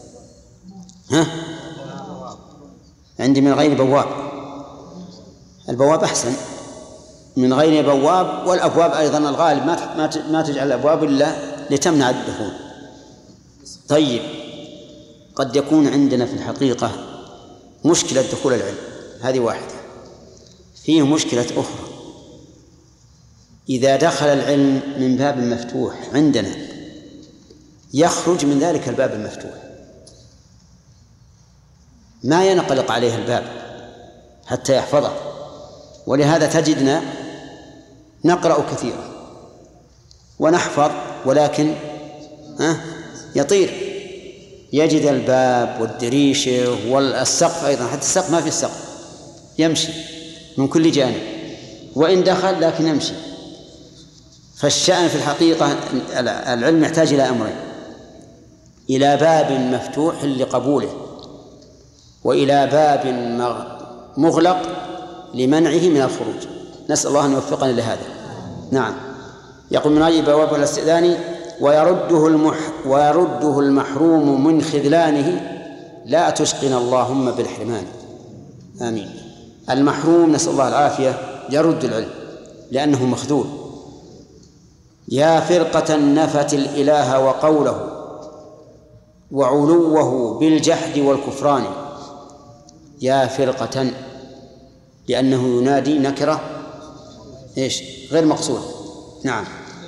عندي من غير بواب، البواب أحسن من غير بواب، والأبواب أيضا الغالب ما تجعل الأبواب إلا لتمنع الدخول. طيب، قد يكون عندنا في الحقيقة مشكلة دخول العلم، هذه واحدة. فيه مشكلة أخرى: إذا دخل العلم من باب مفتوح عندنا يخرج من ذلك الباب المفتوح، ما ينقلق عليه الباب حتى يحفظه. ولهذا تجدنا نقرأ كثيرا ونحفظ، ولكن يطير، يجد الباب والدريشة والسقف أيضا، حتى السقف ما في السقف، يمشي من كل جانب، وإن دخل لكن يمشي. فالشأن في الحقيقة العلم يحتاج إلى أمرين: إلى باب مفتوح لقبوله، وإلى باب مغلق لمنعه من الخروج. نسأل الله أن يوفقنا لهذا. نعم. يقول: من غير بواب ولا استئذان ويرده المحروم من خذلانه لا تشقنا اللهم بالحرمان. آمين. المحروم نسأل الله العافية يرد العلم لأنه مخذول. يا فرقة نفت الإله وقوله وعلوه بالجحد والكفران. يا فرقة، لأنه ينادي نكرة إيش غير مقصود. نعم.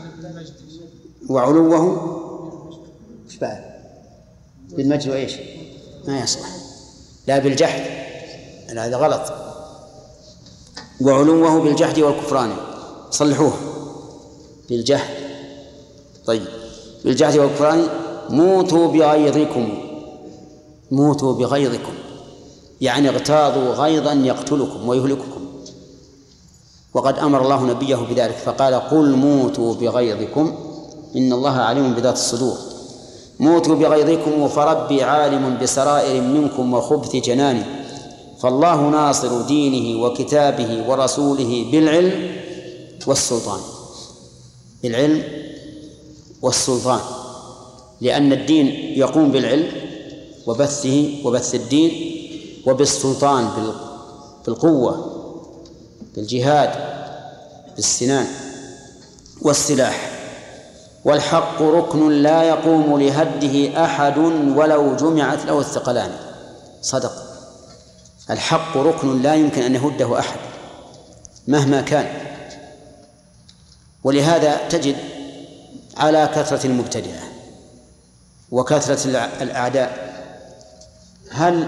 وعلوه إيش بعد؟ بالمجد وإيش؟ ما يصلح، لا بالجحد، هذا غلط. وعلوه بالجحد والكفران، صلحوه بالجحد. طيب، بالجحد والكفران. موتوا بغيظكم، موتوا بغيظكم يعني اغتاظوا غيظا يقتلكم ويهلككم. وقد أمر الله نبيه بذلك فقال: قل موتوا بغيظكم إن الله عليم بذات الصدور. موتوا بغيظكم فربي عالم بسرائر منكم وخبث جنان. فالله ناصر دينه وكتابه ورسوله بالعلم والسلطان. بالعلم والسلطان، لأن الدين يقوم بالعلم وبثه وبث الدين، وبالسلطان بالقوة، بالجهاد، بالسنان والسلاح. والحق ركن لا يقوم لهده أحد ولو جمعت له الثقلان. صدق. الحق ركن لا يمكن أن يهده أحد مهما كان. ولهذا تجد على كثرة المبتدعة وكثرة الأعداء هل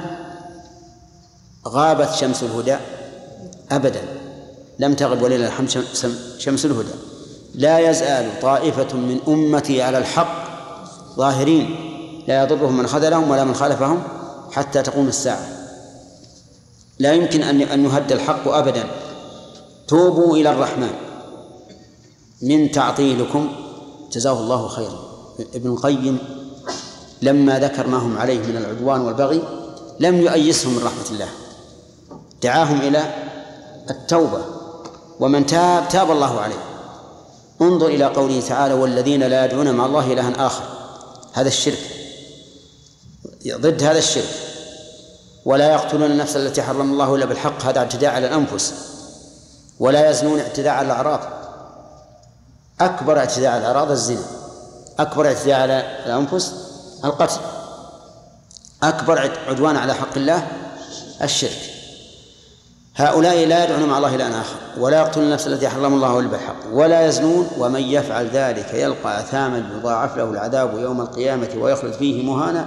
غابت شمس الهدى؟ أبدا، لم تغب ولله الحمد شمس الهدى. لا يزال طائفة من أمتي على الحق ظاهرين لا يضرهم من خذلهم ولا من خالفهم حتى تقوم الساعة. لا يمكن أن يهد الحق أبدا. توبوا إلى الرحمن من تعطيلكم، جزاه الله خيرا. ابن القيم لما ذكر ما هم عليه من العدوان والبغي لم يؤيسهم من رحمة الله، دعاهم إلى التوبة، ومن تاب تاب الله عليه. انظر إلى قوله تعالى: والذين لا يدعون مع الله إلها آخر، هذا الشرك، ضد هذا الشرك. ولا يقتلون النفس التي حرم الله إلا بالحق، هذا اعتداء على الأنفس. ولا يزنون، اعتداء على الأعراض. أكبر اعتداء على الأعراض الزنا، أكبر اعتداء على الأنفس القتل، أكبر عدوان على حق الله الشرك. هؤلاء لا يدعون مع الله إلها آخر، ولا يقتلون النفس التي حرم الله إلا بالحق، ولا يزنون، ومن يفعل ذلك يلقى أثاما يضاعف له العذاب يوم القيامة ويخلد فيه مهانا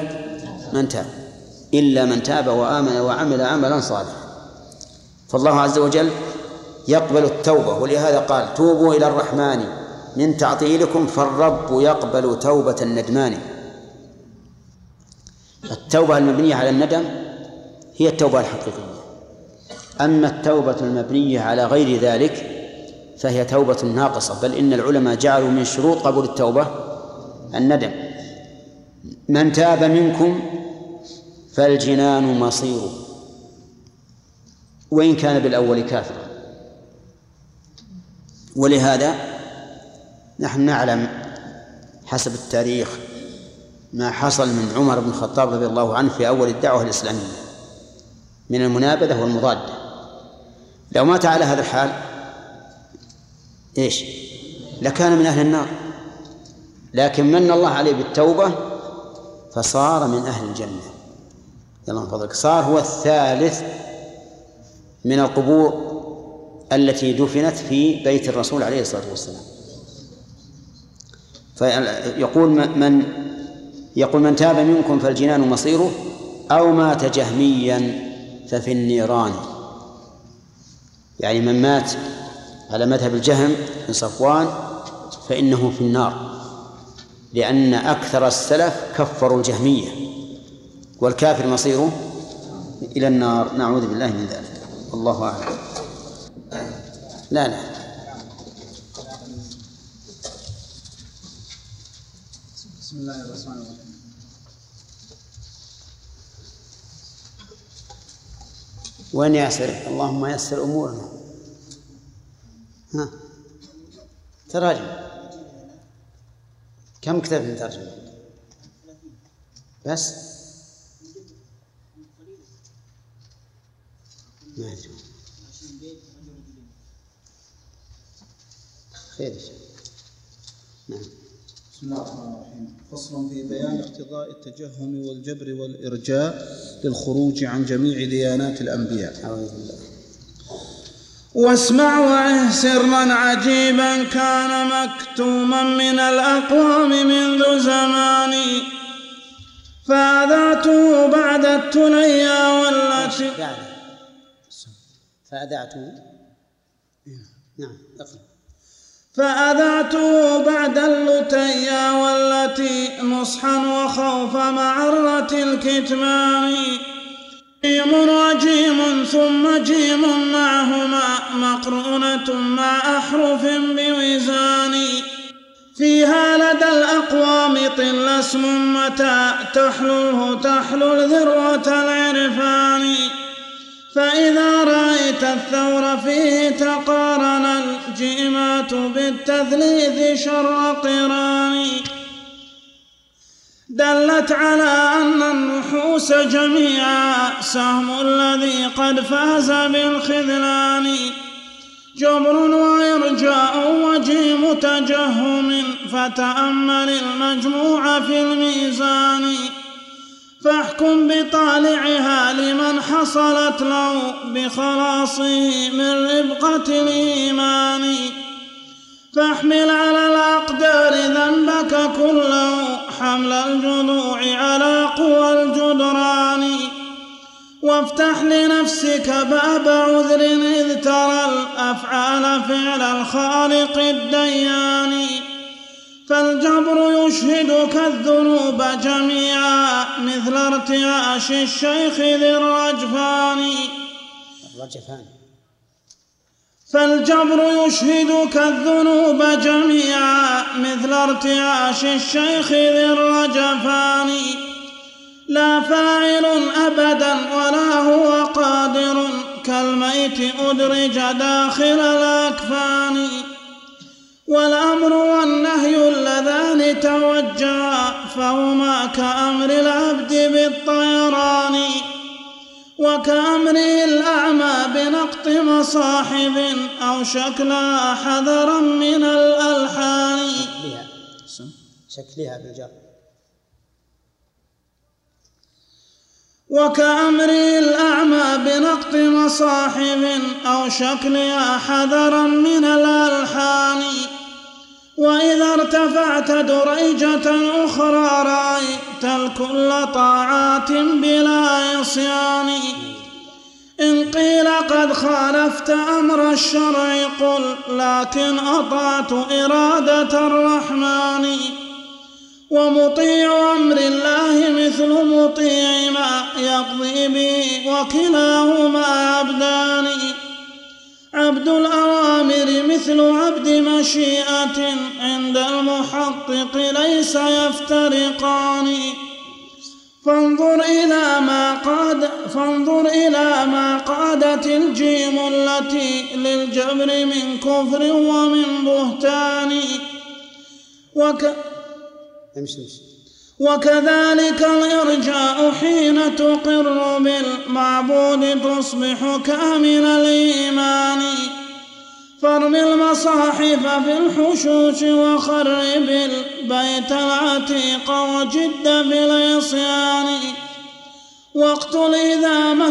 إلا من تاب وآمن وعمل عملا صالحا. فالله عز وجل يقبل التوبة، ولهذا قال: توبوا إلى الرحمن من تعطيلكم فالرب يقبل توبة الندمان. التوبة المبنية على الندم هي التوبة الحقيقية. أما التوبة المبنية على غير ذلك فهي توبة ناقصة، بل إن العلماء جعلوا من شروط قبول التوبة الندم. من تاب منكم فالجنان مصيره وإن كان بالأول كافرا. ولهذا نحن نعلم حسب التاريخ ما حصل من عمر بن الخطاب رضي الله عنه في أول الدعوة الإسلامية من المنابذة والمضادة. لو مات على هذا الحال لكان من أهل النار، لكن من الله عليه بالتوبة فصار من أهل الجنة. يلا من فضلك، صار هو الثالث من القبور التي دفنت في بيت الرسول عليه الصلاة والسلام. يقول من تاب منكم فالجنان مصيره، أو مات جهميا ففي النيران. يعني من مات على مذهب الجهم بن صفوان فإنه في النار، لأن أكثر السلف كفروا الجهمية، والكافر مصيره إلى النار، نعوذ بالله من ذلك. الله أعلم. لا بسم الله الرحمن الرحيم. وين ياسر؟ اللهم يسر أمورنا. تراجم كم كتاب من ترجمة؟ بس ما أدري. خير. نعم. بسم الله الرحمن الرحيم. فصل في بيان اقتضاء التجهم والجبر والإرجاء للخروج عن جميع ديانات الأنبياء. واسمع وعه سرا عجيبا كان مكتوما من الأقوام منذ زمان، فأذعته بعد التنيا والتي فأذعته بعد اللتيا والتي نصحا وخوف معرة الكتمان، جيم وجيم ثم جيم معهما مقرونة مع أحرف بوزان، فيها لدى الأقوام طل اسم متى تحلله تحلل ذروة العرفان، فإذا رأيت الثور فيه تقارن الجيمات بالتثليث شر قران، دلت على أن النحوس جميعا سهم الذي قد فاز بالخذلان، جبر وإرجاء وجيم تجهم، فتأمل المجموع في الميزان، فاحكم بطالعها لمن حصلت له بخلاصه من ربقة الإيمان. فاحمل على الأقدار ذنبك كله حمل الجذوع على قوى الجدران. وافتح لنفسك باب عذر إذ ترى الأفعال فعل الخالق الديان. فالجبر يشهدك الذنوب جميعا مثل ارتعاش الشيخ ذي الرجفان. فالجبر يشهدك الذنوب جميعا مثل ارتعاش الشيخ ذي الرجفان. لا فاعل أبدا ولا هو قادر كالميت أدرج داخل الأكفان. والأمر والنهي اللذان توجها فهما كأمر العبد بالطيران. وكأمره الأعمى بنقط مصاحب أو شكلها حذرا من الألحان. شكلها بالجر. وكأمره الأعمى بنقط مصاحب أو شكلها حذرا من الألحان. وإذا ارتفعت دريجة أخرى رأيت الكل طاعات بلا عصيان. إن قيل قد خالفت أمر الشرع قل لكن أطعت إرادة الرحمن. ومطيع أمر الله مثل مطيع ما يقضي به وكلاهما عبدان. عبد الأوامر مثل عبد مشيئة عند المحقق ليس يفترقان. فانظر إلى ما قادت الجيم التي للجبر من كفر ومن بهتان. وكذلك الإرجاء حين تقر بالمعبود تصبح كامل الإيمان. فارم المصاحف في الحشوش وخرب البيت العتيق وجد بالعصيان. واقتل إذا ما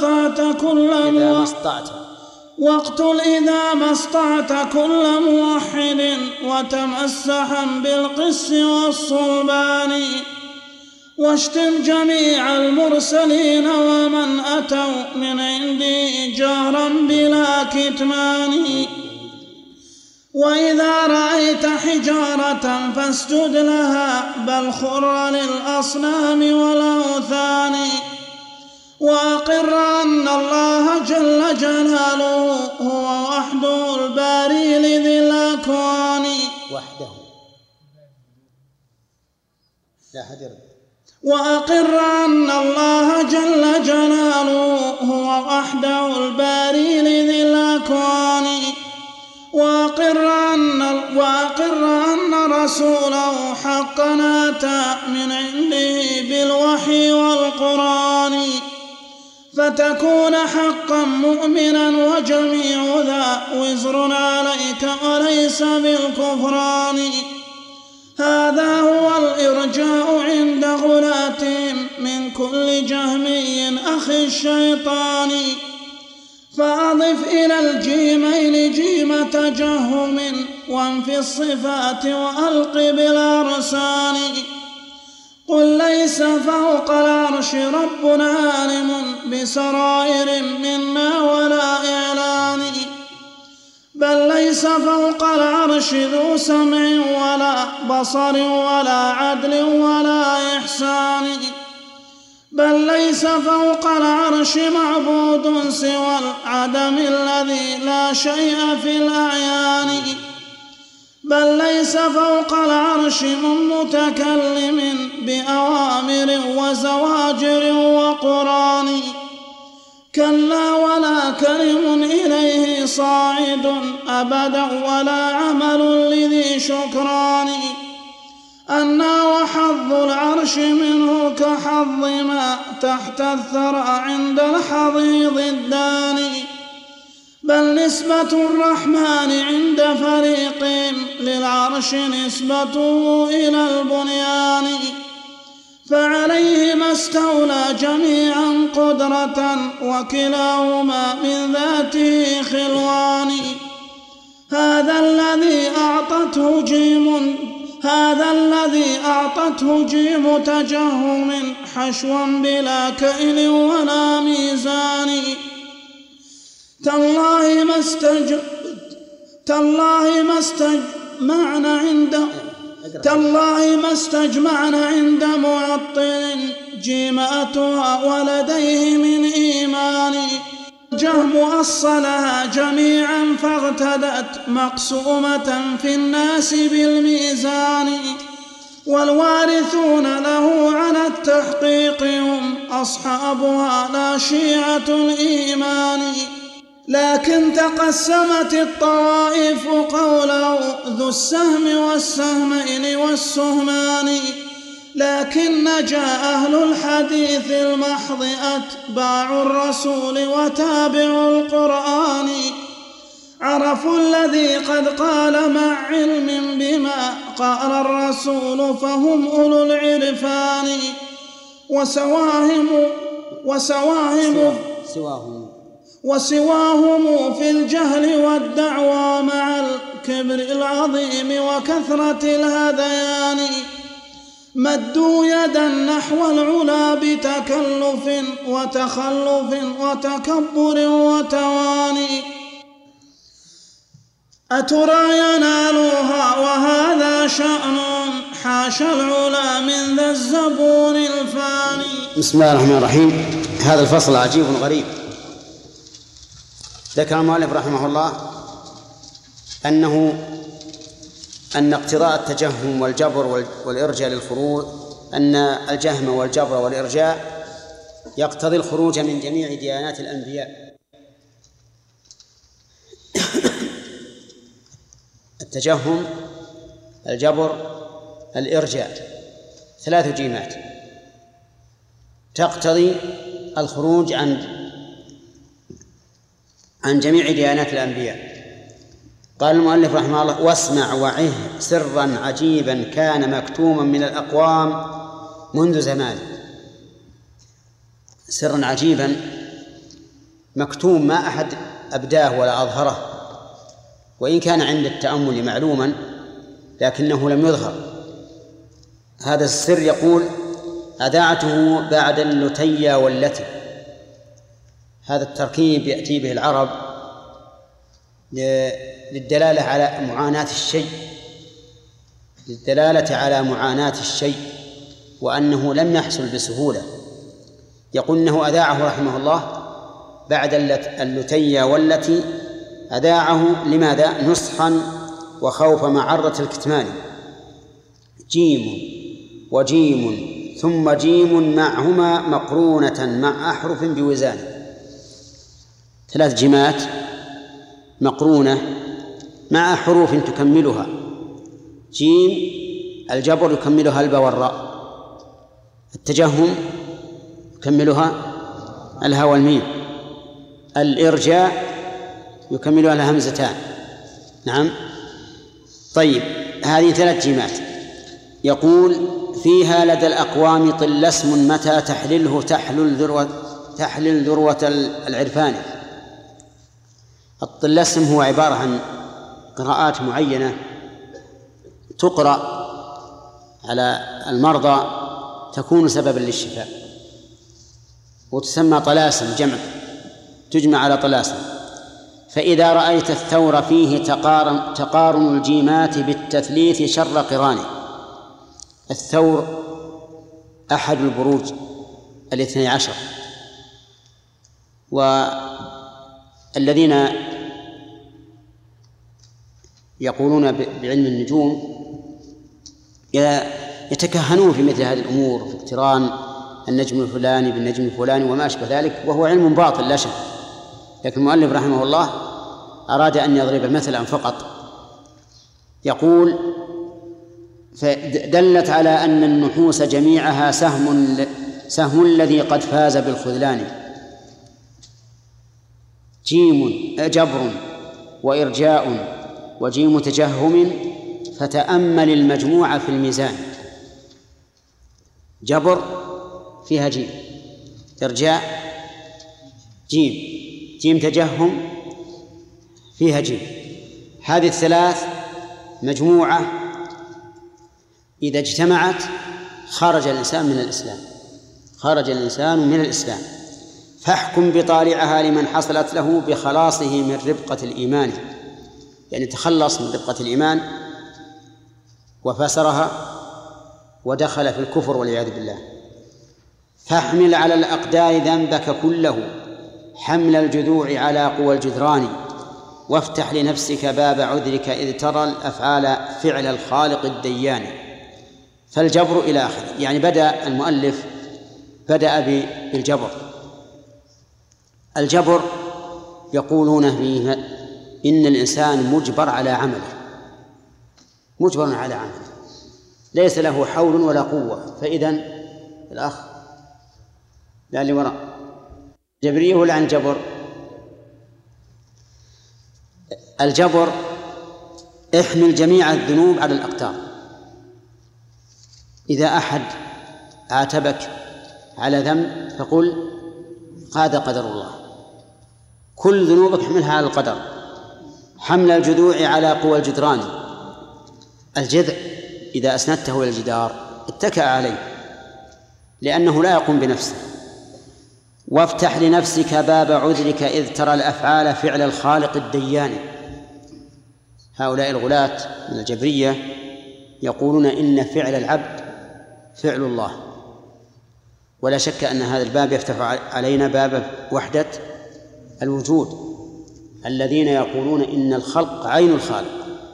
استطعت كل موحد وتمسحا بالقس والصلبان. واشتم جميع المرسلين ومن أتوا من عندي جهرا بلا كتمان. وإذا رأيت حجارة فاسجد لها بل خر للأصنام والأوثان. وأقر أن الله جل جلاله هو وحده الباري لذي الأكوان. وأقر أن الله جل جلاله هو وحده الباري لذي الأكوان. وأقر أن رسوله حقا أتى من عنده بالوحي والقرآن. فتكون حقا مؤمنا وجميع ذا وزر عليك وليس بالكفران. هذا هو الإرجاء عند غلاتهم من كل جهمي أخي الشيطان. فأضف إلى الجيمين جيم تجهم وانفي الصفات وألق بالأرسان. قل ليس فوق العرش ربنا عالم بسرائر منا ولا إعلان. بل ليس فوق العرش ذو سمع ولا بصر ولا عدل ولا إحسان. بل ليس فوق العرش معبود سوى العدم الذي لا شيء في الأعيان. بل ليس فوق العرش من متكلم بأوامر وزواجر وقران. كلا ولا كرم إليه صاعد أبدا ولا عمل لذي شكران. أنا وحظ العرش منه كحظ ما تحت الثرى عند الحضيض الداني. بل نسبة الرحمن عند فريق للعرش نسبته إلى البنيان. فعليهما استولى جميعا قدرة وكلاهما من ذاته خلوان. هذا الذي أعطته جيم تجهم حشوا بلا كيل ولا ميزان. تالله ما استجمعنا عند معطل جيماتها ولديه من إيمان. جهم أصلها جميعا فاغتدت مقسومة في الناس بالميزان. والوارثون له على التحقيق هم أصحابها لا شيعة الإيمان. لكن تقسمت الطوائف قوله ذو السهم والسهمين والسهمان. لكن نجا أهل الحديث المحض أتباع الرسول وتابعوا القرآن. عرفوا الذي قد قال مع علم بما قال الرسول فهم أولو العرفان. وسواهم في الجهل والدعوى مع الكبر العظيم وكثرة الهذيان. مدوا يدا نحو العلا بتكلف وتخلف وتكبر وتواني. أترى ينالوها وهذا شأن حاشا العلا من ذا الزبون الفاني. بسم الله الرحمن الرحيم. هذا الفصل عجيب غريب. ذكر المؤلف رحمه الله أن اقتضاء التجهم والجبر والإرجاء للخروج، أن الجهم والجبر والإرجاء يقتضي الخروج من جميع ديانات الأنبياء. التجهم، الجبر، الإرجاء، 3 جيمات تقتضي الخروج عن جميع ديانات الأنبياء. قال المؤلف رحمه الله: واسمع وعه سرا عجيبا كان مكتوما من الأقوام منذ زمان. سرا عجيبا مكتوم ما أحد أبداه ولا أظهره، وإن كان عند التأمل معلوما لكنه لم يظهر. هذا السر يقول أذاعته بعد اللتي والتي. هذا التركيب يأتي به العرب للدلالة على معاناة الشيء، وأنه لم يحصل بسهولة. يقول إنه أذاعه رحمه الله بعد اللتي والتي. أذاعه لماذا؟ نصحا وخوف معرة الكتمان. جيم وجيم ثم جيم معهما مقرونة مع أحرف بوزان. 3 جيمات مقرونة مع حروف تكملها. جيم الجبر يكملها الباء والراء، التجهم يكملها الهاء والميم، الإرجاء يكملها الهمزتان. نعم. طيب، هذه 3 جيمات. يقول: فيها لدى الأقوام طل اسم متى تحلله تحلل ذروة العرفان. الطلسم هو عبارة عن قراءات معينة تقرأ على المرضى تكون سببا للشفاء، وتسمى طلاسم، تجمع على طلاسم. فإذا رأيت الثور فيه تقارن الجيمات بالتثليث شر قرانه. الثور أحد البروج 12، والذين يقولون بعلم النجوم يتكهنون في مثل هذه الأمور، في اقتران النجم الفلاني بالنجم الفلاني وما أشبه ذلك، وهو علم باطل لا شك. لكن المؤلف رحمه الله أراد أن يضرب مثلا فقط. يقول: فدلت على أن النحوس جميعها سهم الذي قد فاز بالخذلان. جيم جبر وإرجاء وجيم تجهم فتأمل المجموعة في الميزان. جبر فيها جيم، إرجاء جيم، جيم تجهم فيها جيم. هذه الثلاث مجموعة إذا اجتمعت خرج الإنسان من الإسلام، خرج الإنسان من الإسلام. فاحكم بطالعها لمن حصلت له بخلاصه من ربقة الإيمان، يعني تخلص من ربقة الإيمان وفسرها ودخل في الكفر والعياذ بالله. فاحمل على الأقدار ذنبك كله حمل الجذوع على قوى الجدران، وافتح لنفسك باب عذرك إذ ترى الأفعال فعل الخالق الديان. فالجبر إلى آخره، يعني بدأ المؤلف بالجبر. الجبر يقولون فيه إن الإنسان مجبر على عمله، مجبر على عمله، ليس له حول ولا قوة. فإذن الأخ لا اللي وراء جبريه ولا عن جبر؟ الجبر احمل جميع الذنوب على الأقدار. إذا أحد عاتبك على ذنب فقل هذا قدر الله، كل ذنوبك احملها على القدر. حمل الجذوع على قوى الجدران، الجذع إذا أسندته إلى الجدار اتكأ عليه لأنه لا يقوم بنفسه. وافتح لنفسك باب عذرك إذ ترى الأفعال فعل الخالق الديان. هؤلاء الغلاة من الجبرية يقولون إن فعل العبد فعل الله، ولا شك أن هذا الباب يفتح علينا باب وحدة الوجود، الذين يقولون إن الخلق عين الخالق،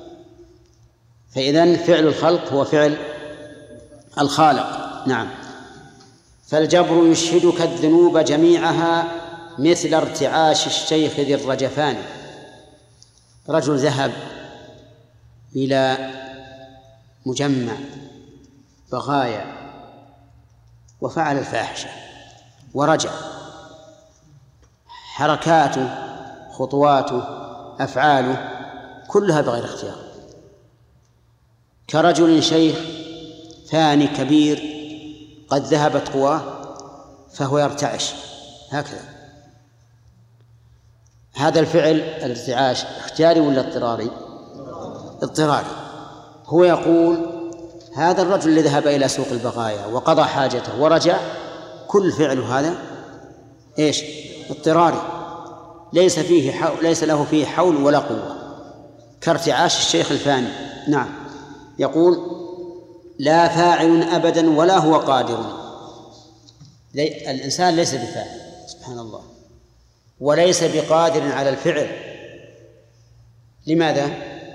فإذن فعل الخلق هو فعل الخالق. نعم. فالجبر يشهدك الذنوب جميعها مثل ارتعاش الشيخ ذي الرجفان. رجل ذهب إلى مجمع بغايا وفعل الفاحشة ورجع، حركاته خطواته أفعاله كلها بغير اختيار، كرجل شيخ ثاني كبير قد ذهبت قواه فهو يرتعش هكذا. هذا الفعل الارتعاش اختياري ولا اضطراري؟ اضطراري. هو يقول هذا الرجل الذي ذهب إلى سوق البغايا وقضى حاجته ورجع كل فعله هذا ايش؟ اضطراري، ليس له فيه حول ولا قوة، كارتعاش الشيخ الفاني. نعم. يقول لا فاعل أبدا ولا هو قادر. الإنسان ليس بفاعل سبحان الله، وليس بقادر على الفعل. لماذا؟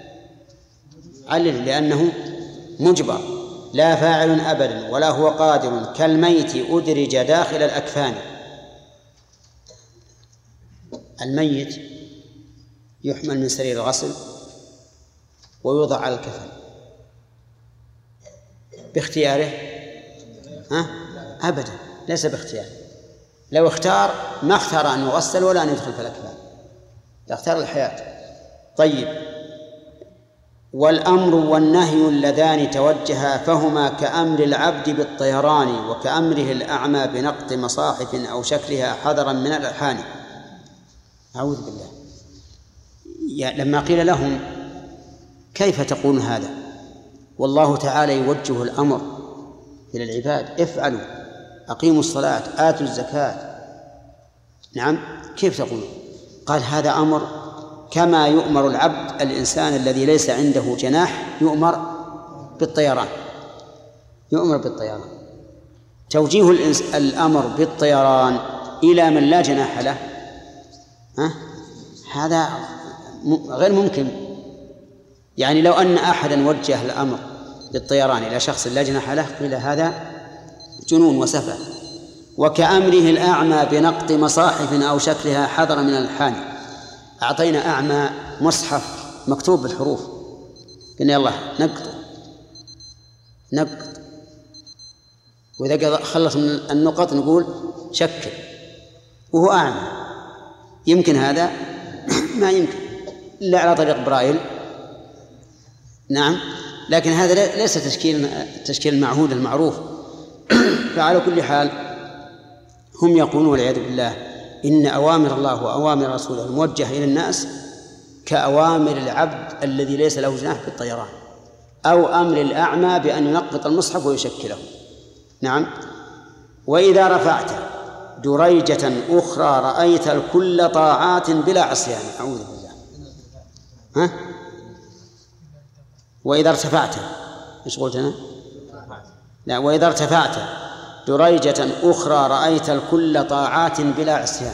علل لأنه مجبر. لا فاعل أبدا ولا هو قادر كالميت أدرج داخل الأكفان. الميت يحمل من سرير الغسل ويوضع على الكفن باختياره؟ أبدا، ليس باختياره. لو اختار ما اختار أن يغسل ولا أن يدخل في الأكفان، اختار الحياة. طيب. والأمر والنهي اللذان توجها فهما كأمر العبد بالطيران وكأمره الأعمى بنقط مصاحف أو شكلها حذرا من الألحان. أعوذ بالله. لما قيل لهم كيف تقول هذا والله تعالى يوجه الأمر إلى العباد افعلوا أقيموا الصلاة آتوا الزكاة، نعم كيف تقول؟ قال هذا أمر كما يؤمر العبد الإنسان الذي ليس عنده جناح يؤمر بالطيران، يؤمر بالطيران. توجيه الأمر بالطيران إلى من لا جناح له هذا غير ممكن. يعني لو أن أحدا وجه الأمر بالطيران إلى شخص لا جناح له قيل هذا جنون وسفه. وكأمره الأعمى بنقط مصاحف أو شكلها حذر من الألحان. أعطينا أعمى مصحف مكتوب بالحروف قلنا يلا نقط، وإذا خلص من النقط نقول شكل، وهو أعمى. يمكن هذا؟ ما يمكن إلا على طريق برايل. نعم، لكن هذا ليس تشكيل المعهود المعروف. فعلى كل حال هم يقولون والعياذ بالله إن أوامر الله وأوامر رسوله الموجهة إلى الناس كأوامر العبد الذي ليس له جناح في الطيران، أو أمر الأعمى بأن ينقط المصحف ويشكله. نعم. وإذا رفعت دريجة أخرى رأيت الكل طاعات بلا عصيان. أعوذ بالله. ها؟ وإذا ارتفعت، إيش قلت أنا؟ لا، وإذا ارتفعت دريجة أخرى رأيت الكل طاعات بلا عصيان.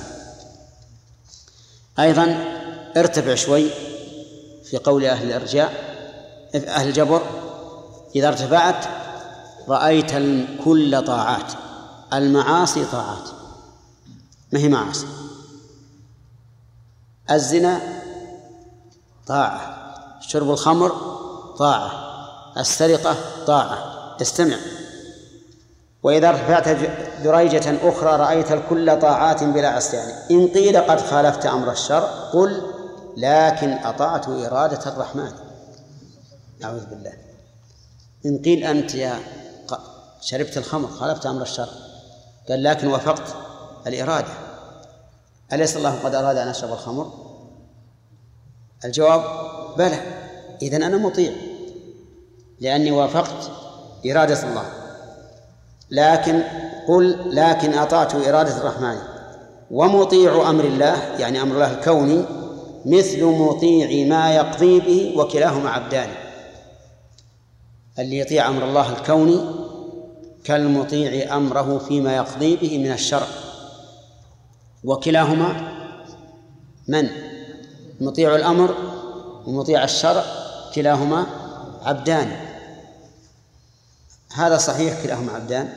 أيضا ارتفع شوي في قول أهل الإرجاء أهل الجبر: إذا ارتفعت رأيت الكل طاعات. المعاصي طاعات، ما هي معاصي. الزنا طاعة، شرب الخمر طاعة، السرقة طاعة. استمع: وإذا ارتفعت دريجة أخرى رأيت الكل طاعات بلا عصيان. إن قيل قد خالفت أمر الشرع قل لكن أطعت إرادة الرحمن. أعوذ بالله. إن قيل أنت يا شربت الخمر خالفت أمر الشرع، قال لكن وافقت الإرادة. أليس الله قد أراد أن أشرب الخمر؟ الجواب بلى. إذن أنا مطيع لأني وافقت إرادة الله. لكن قل لكن أطعت إرادة الرحمن. ومطيع أمر الله يعني أمر الله الكوني مثل مطيع ما يقضي به، وكلاهما عبدان. اللي يطيع أمر الله الكوني كالمطيع أمره فيما يقضي به من الشرع، وكلاهما من؟ مطيع الأمر ومطيع الشرع، كلاهما عبدان. هذا صحيح كلاهما عبدان؟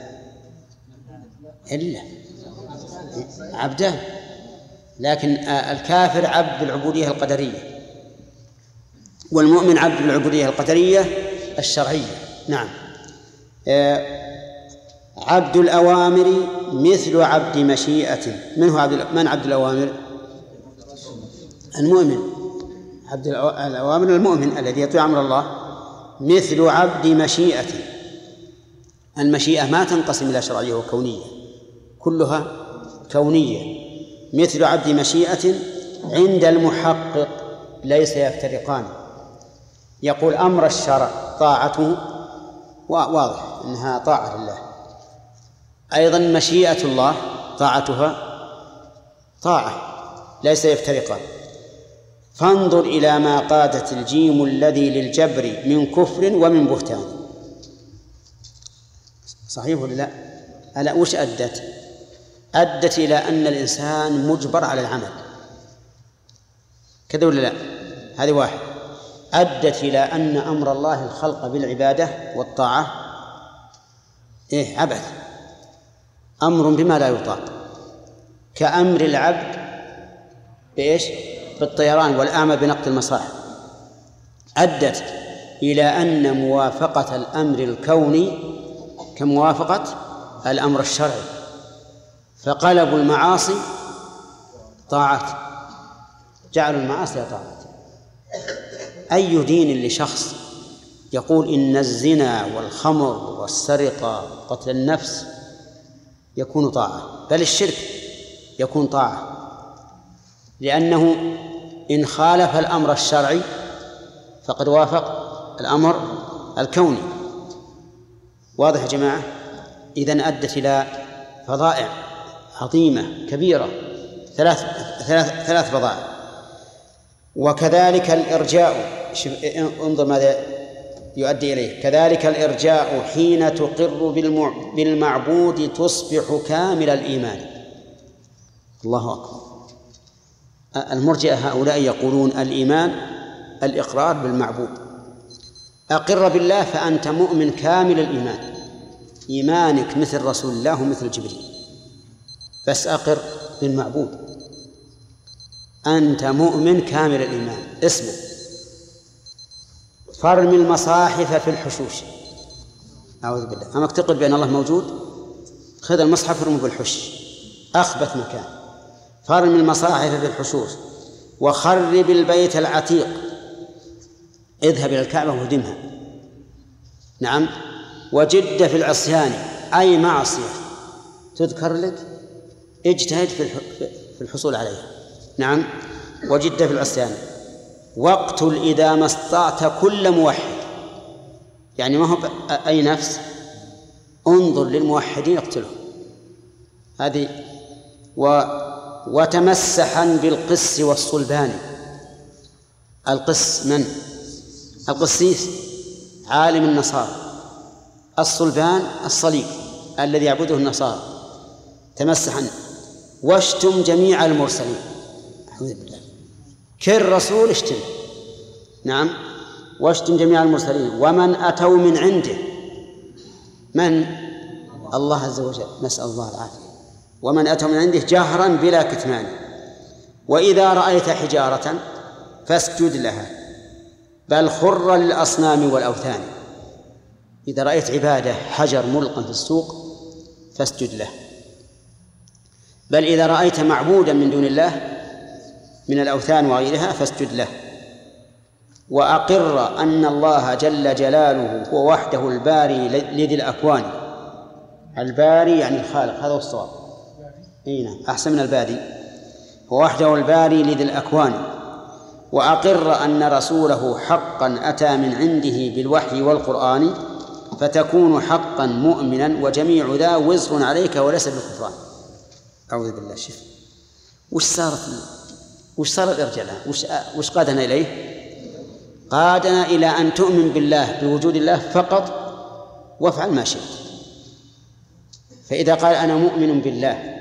إلا عبدان، لكن الكافر عبد بالعبودية القدرية، والمؤمن عبد بالعبودية القدرية الشرعية. نعم. عبد الأوامر مثل عبد مشيئة. من عبد الأوامر؟ المؤمن. عبد الأوامر المؤمن الذي يطيع أمر الله. مثل عبد مشيئة. المشيئة ما تنقسم إلى شرعية وكونية، كلها كونية. مثل عبد مشيئة عند المحقق ليس يفترقان. يقول أمر الشرع طاعته واضح أنها طاعة لله، أيضا مشيئة الله طاعتها طاعة، ليس يفترقان. فانظر إلى ما قادت الجيم الذي للجبر من كفر ومن بهتان. صحيح ولا لا؟ ألا وش أدت؟ أدت إلى أن الإنسان مجبر على العمل، كذا ولا لا؟ هذه واحد. أدت إلى أن أمر الله الخلق بالعبادة والطاعة عبث، أمر بما لا يطاق، كأمر العبد بإيش؟ بالطيران والأعمى بنقط المصاحف. أدت إلى أن موافقة الأمر الكوني كموافقة الأمر الشرعي، فقلبوا المعاصي طاعات، جعلوا المعاصي طاعات. أي دين لشخص يقول إن الزنا والخمر والسرقة وقتل النفس يكون طاعة، بل الشرك يكون طاعة، لأنه إن خالف الأمر الشرعي فقد وافق الأمر الكوني. واضح يا جماعة؟ إذن أدت إلى فضائع عظيمة كبيرة، ثلاث فضائع. وكذلك الإرجاء، انظر ماذا يؤدي إليه. كذلك الإرجاء حين تقر بالمعبود تصبح كامل الإيمان. الله أكبر. المرجئة هؤلاء يقولون الإيمان الإقرار بالمعبود. أقر بالله فأنت مؤمن كامل الإيمان، إيمانك مثل رسول الله ومثل جبريل، بس أقر بالمعبود أنت مؤمن كامل الإيمان. اسمع، فرم المصاحف في الحشوش. أعوذ بالله. أما اعتقد بأن الله موجود، خذ المصحف ارمه بالحش، أخبث مكان. فرم المصاحف في الحشوش، وخرب البيت العتيق، اذهب إلى الكعبة وهدمها. نعم. وجد في العصيان، أي معصية تذكر لك اجتهد في الحصول عليها. نعم. وجد في العصيان. واقتل إذا ما استطعت كل موحد، يعني ما هو أي نفس، انظر للموحدين اقتلهم. هذه وتمسحا بالقس والصلبان. القس من؟ القسيس عالم النصارى، الصلبان الصليب الذي يعبده النصارى. تمسحا. واشتم جميع المرسلين. أعوذ بالله، كل رسول اشتم. نعم. واشتم جميع المرسلين ومن أتوا من عنده. من؟ الله عز وجل، نسأل الله العافية. ومن أتوا من عنده جهرا بلا كتمان. وإذا رأيت حجارة فاسجد لها، بل خر للأصنام والأوثان. إذا رأيت عبادة حجر ملقا في السوق فاسجد له، بل إذا رأيت معبودا من دون الله من الأوثان وغيرها فاسجد له. وأقر أن الله جل جلاله هو وحده الباري لذي الأكوان. الباري يعني الخالق، هذا هو الصواب. نعم، أحسن من البادي. هو وحده الباري لذي الأكوان. وأقر أن رسوله حقا أتى من عنده بالوحي والقرآن، فتكون حقا مؤمنا وجميع ذا وزر عليك وليس بالكفران. أعوذ بالله. شوف وش صار الإرجاء الآن؟ وش قادنا إليه؟ قادنا إلى أن تؤمن بالله بوجود الله فقط وافعل ما شئت. فإذا قال أنا مؤمن بالله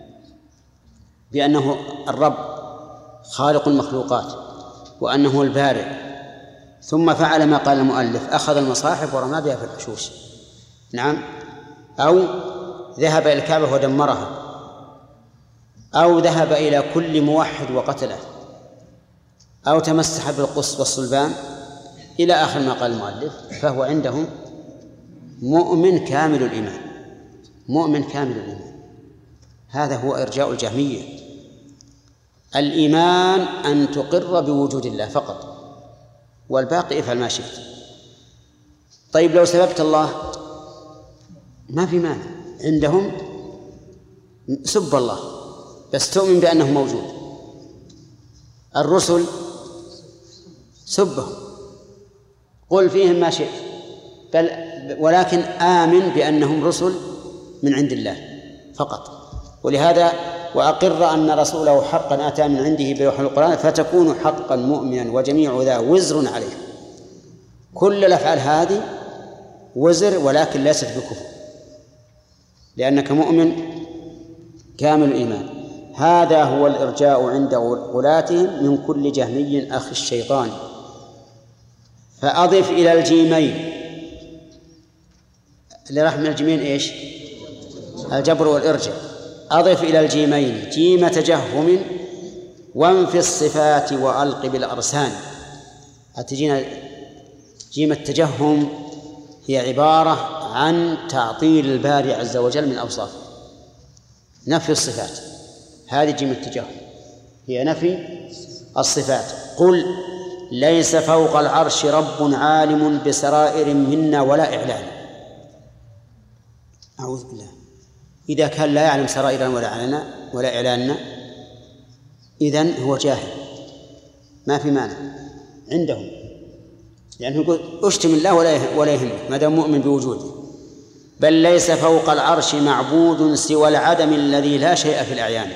بأنه الرب خالق المخلوقات وأنه البارئ، ثم فعل ما قال المؤلف، أخذ المصاحف ورمى بها في الحشوش، نعم، أو ذهب إلى الكعبة ودمرها، أو ذهب إلى كل موحد وقتله، أو تمسح بالقص والصلبان إلى آخر ما قال المؤلف، فهو عندهم مؤمن كامل الإيمان. مؤمن كامل الإيمان. هذا هو إرجاء الجهمية. الإيمان أن تقر بوجود الله فقط، والباقي افعل ما شئت. طيب لو سببت الله ما في مانع، عندهم سب الله بس تؤمن بأنه موجود. الرسل سبهم، قل فيهم ما شئت، ولكن آمن بأنهم رسل من عند الله فقط. ولهذا وأقر أن رسوله حقا أتى من عنده بوحي القرآن، فتكون حقا مؤمنا وجميع ذا وزر عليه. كل الأفعال هذه وزر ولكن ليست بكفر، لأنك مؤمن كامل الإيمان. هذا هو الإرجاء عند غلاتهم من كل جهمي أخي الشيطان. فأضف إلى الجيمين، اللي راح من الجيمين إيش؟ الجبر والإرجاء. أضف إلى الجيمين جيم تجهم وانفي الصفات وألق بالأرسان. أتجينا جيم التجهم هي عبارة عن تعطيل الباري عز وجل من أوصافه، نفي الصفات. هذه جيم التجهم هي نفي الصفات. قل ليس فوق العرش رب عالم بسرائر منا ولا إعلان. أعوذ بالله. إذا كان لا يعلم سرائرنا ولا إعلاننا إذن هو جاهل، ما في مانع عندهم، لأنه يقول اشتم الله ولا يهمك ما دام مؤمن بوجوده. بل ليس فوق العرش معبود سوى العدم الذي لا شيء في الأعيان.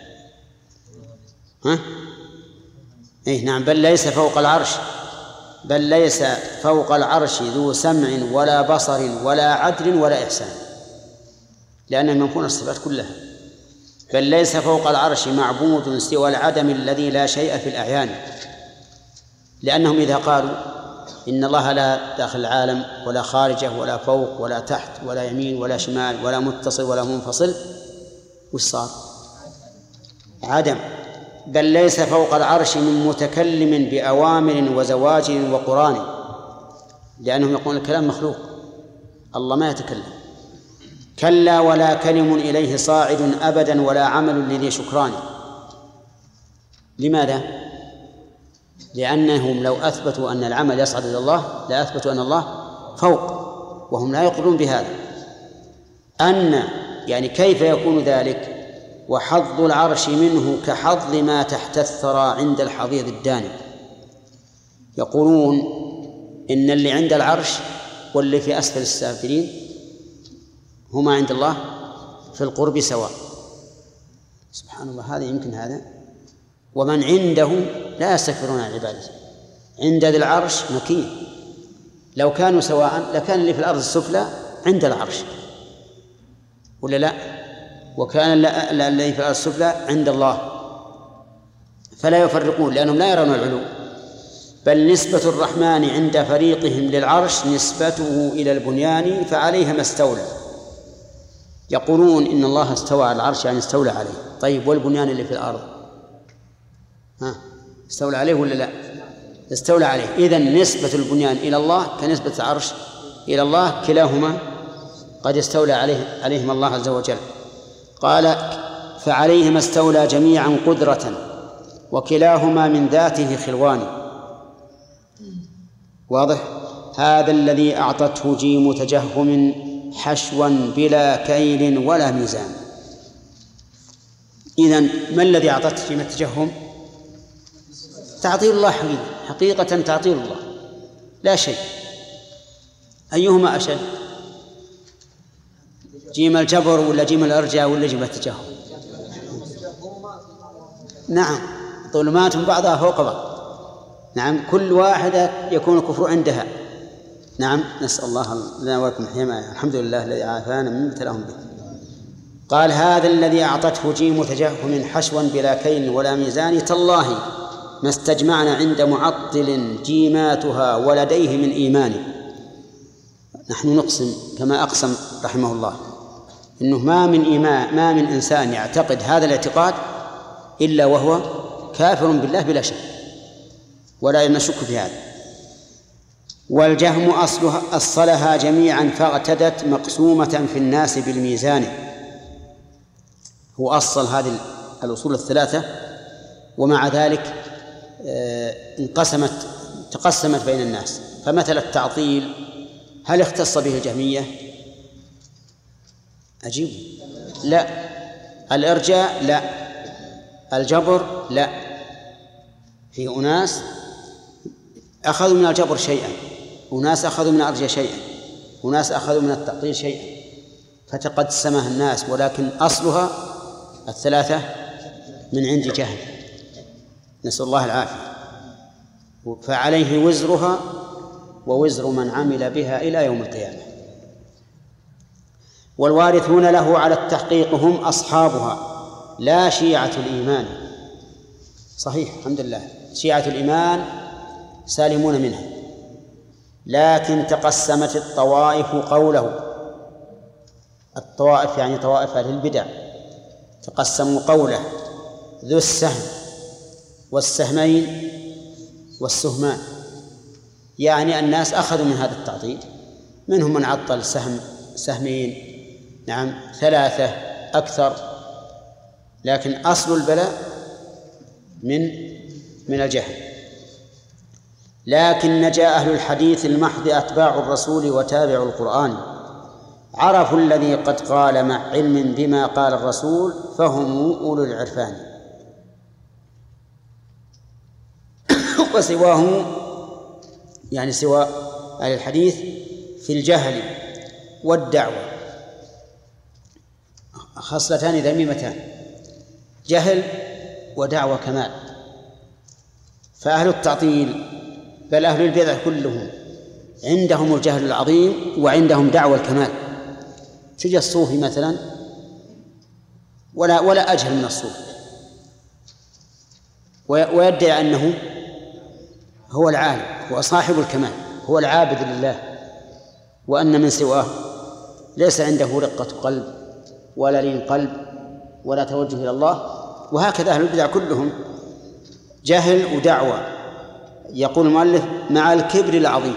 نعم. بل ليس فوق العرش، بل ليس فوق العرش ذو سمع ولا بصر ولا عدل ولا إحسان، لأنهم ينفون الصفات كلها. بل ليس فوق العرش معبود سوى العدم الذي لا شيء في الأعيان، لأنهم إذا قالوا إن الله لا داخل العالم ولا خارجه ولا فوق ولا تحت ولا يمين ولا شمال ولا متصل ولا منفصل، وش صار؟ عدم. بل ليس فوق العرش من متكلم بأوامر وزواجر وقران، لأنهم يقولون الكلام مخلوق، الله ما يتكلم. كلا ولا كلم إليه صاعد أبدا ولا عمل لذي شكران. لماذا؟ لأنهم لو أثبتوا أن العمل يصعد إلى الله لأثبتوا أن الله فوق، وهم لا يقرون بهذا. يعني كيف يكون ذلك؟ وحظ العرش منه كحظ ما تحت الثرى عند الحضيض الداني. يقولون إن اللي عند العرش واللي في أسفل السافلين هما عند الله في القرب سواء. سبحان الله، هذا يمكن هذا. ومن عنده لا يستكبرون عن عبادته. عند ذي العرش مكين، لو كانوا سواء لكان اللي في الأرض السفلى عند العرش، ولا لا؟ وكان الذي في الأرض السفلى عند الله، فلا يفرقون لأنهم لا يرون العلو. بل نسبة الرحمن عند فريقهم للعرش نسبته إلى البنيان فعليها ما استولى. يقولون إن الله استوى على العرش يعني استولى عليه. طيب والبنيان اللي في الأرض استولى عليه ولا لا؟ استولى عليه. إذن نسبة البنيان إلى الله كنسبة العرش إلى الله، كلاهما قد استولى عليهما الله عز وجل. قال فعليهما استولى جميعا قدرة وكلاهما من ذاته خلوان. واضح؟ هذا الذي أعطته جيم تجهم حشوا بلا كيل ولا ميزان. إذن ما الذي أعطته جيم التجهم؟ تعطيل الله حقيقة تعطيل الله لا شيء. أيهما أشد؟ جيم الجبر ولا جيم الإرجاء ولا جيم التجهم؟ نعم، ظلمات بعضها فوق بعض. نعم، كل واحدة يكون الكفر عندها. نعم، نسأل الله لنا ولكم الحماية. الحمد لله الذي عافانا مما ابتلاهم به. قال هذا الذي أعطته جيم تجهم حشوا بلا كيل ولا ميزان تالله ما استجمعنا عند معطل جيماتها ولديه من إيمان. نحن نقسم كما أقسم رحمه الله إنه ما من إنسان يعتقد هذا الاعتقاد إلا وهو كافر بالله بلا شك، ولا نشك في هذا. والجهم أصلها جميعا فاعتدت مقسومة في الناس بالميزان. هو أصل هذه الأصول الثلاثة، ومع ذلك تقسمت بين الناس. فمثل التعطيل هل اختص به الجهمية؟ أجيب لا. الإرجاء لا. الجبر لا. في أناس أخذوا من الجبر شيئا، وناس أخذوا من الإرجاء شيئا، وناس أخذوا من التعطيل شيئا، فتقسمها الناس، ولكن أصلها الثلاثة من عند جهل، نسأل الله العافية. فعليه وزرها ووزر من عمل بها إلى يوم القيامة. والوارثون له على التحقيق هم أصحابها لا شيعة الإيمان. صحيح، الحمد لله، شيعة الإيمان سالمون منها، لكن تقسمت الطوائف قوله. الطوائف يعني طوائف أهل البدع تقسموا قوله ذو السهم والسهمين والسهمان، يعني الناس أخذوا من هذا التعطيل. منهم من عطل سهمين، نعم، ثلاثة أكثر، لكن أصل البلاء من الجهل. لكن نجا أهل الحديث المحض أتباع الرسول وتابعوا القرآن، عرفوا الذي قد قال مع علم بما قال الرسول فهم أولو العرفان. وسواه يعني سوى أهل الحديث في الجهل والدعوة خصلتان ذميمتان، جهل ودعوة كمال. فأهل التعطيل بل أهل البدع كلهم عندهم الجهل العظيم وعندهم دعوة الكمال. تجي الصوفي مثلا ولا أجهل من الصوفي، ويدعي أنه هو العالم، هو صاحب الكمال، هو العابد لله، وأن من سواه ليس عنده رقة قلب ولا لين قلب ولا توجه إلى الله. وهكذا أهل البدع كلهم جهل ودعوة. يقول المؤلف مع الكبر العظيم،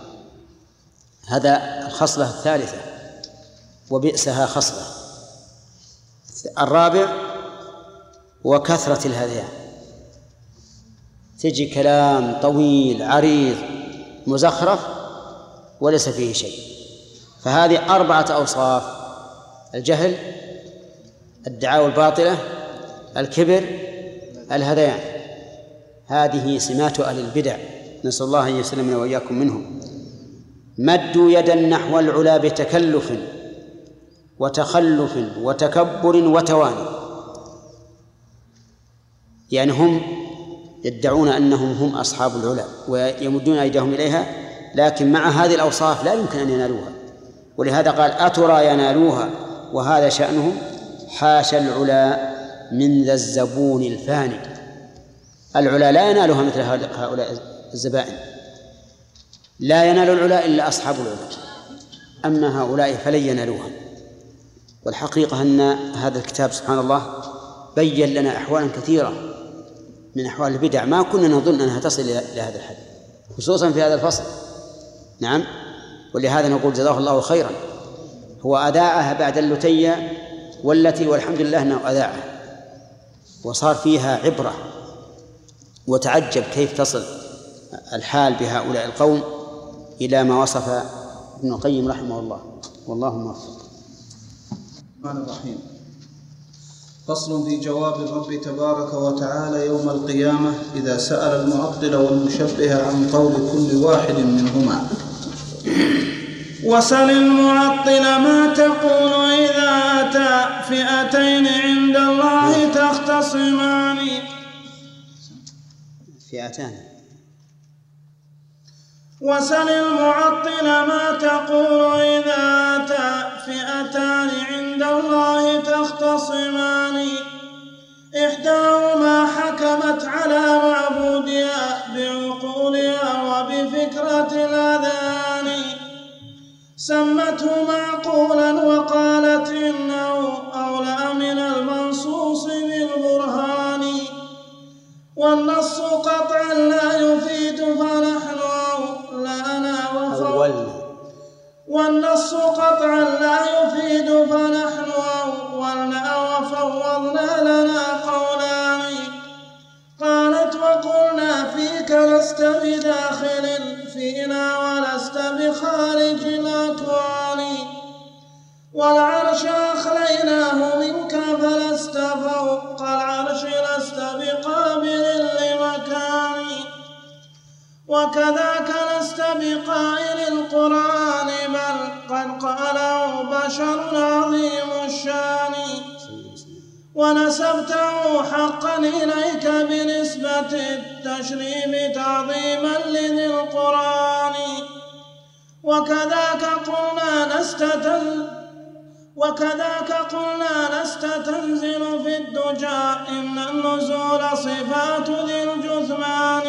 هذا الخصلة الثالثة وبئسها خصلة. الرابع وكثرة الهذيان، تجي كلام طويل عريض مزخرف وليس فيه شيء. فهذه 4 أوصاف: الجهل الدعاوى الباطلة، الكبر، الهذيان. هذه سمات أهل البدع، نسأل الله أن يسلمنا وإياكم منهم. مدوا يدا نحو العلا بتكلف وتخلف وتكبر وتواني، يعني هم يدعون أنهم هم أصحاب العلا ويمدون أيديهم إليها، لكن مع هذه الأوصاف لا يمكن أن ينالوها. ولهذا قال أترى ينالوها، وهذا شأنهم. حاشا العلا من ذا الزبون الفاني. العلا لا ينالها مثل هؤلاء الزبائن، لا ينال العلا إلا أصحاب العلا، أما هؤلاء فلن ينالوها. والحقيقة أن هذا الكتاب سبحان الله بيّن لنا أحوالا كثيرة من أحوال البدع ما كنا نظن أنها تصل إلى هذا الحد، خصوصا في هذا الفصل. نعم، ولهذا نقول جزاه الله خيرا، هو أذاعها بعد اللتية والتي، والحمد لله أنه أذاعها وصار فيها عبرة. وتعجب كيف تصل الحال بهؤلاء القوم إلى ما وصف ابن القيم رحمه الله، والله موفق. الرحمن الرحيم. فصل في جواب الرب تبارك وتعالى يوم القيامة إذا سأل المعطل والمشبه عن قول كل واحد منهما. وسل المعطل ما تقول إذا أتى فئتين عند الله تختصمان. فئتان. وسل المعطل ما تقول إذا أتى فئتان عند الله تختصمان. إحداهما حكمت على معبودها بعقولها وبفكرة الأذهان، سمته معقولا وقالت إنه أولى من المنصوص بالبرهان. والنص قطعا لا يفيد فنحن أولى والنص قطعا لا يفيد فنحن أولنا وفوضنا لنا قولان. قالت وقلنا فيك لست بداخل فينا ولست بخارج الأكوان. والعرش أخليناه منك فلست فوق العرش لست بقابل لمكان. وكذاك لست بقائل القرآن بل قد قاله بشر عظيم الشان. ونسبته حقا إليك بنسبة التشريف تعظيما لذي القرآن. وكذاك قلنا لست تنزل في الدجى إن النزول صفات ذي الجثمان.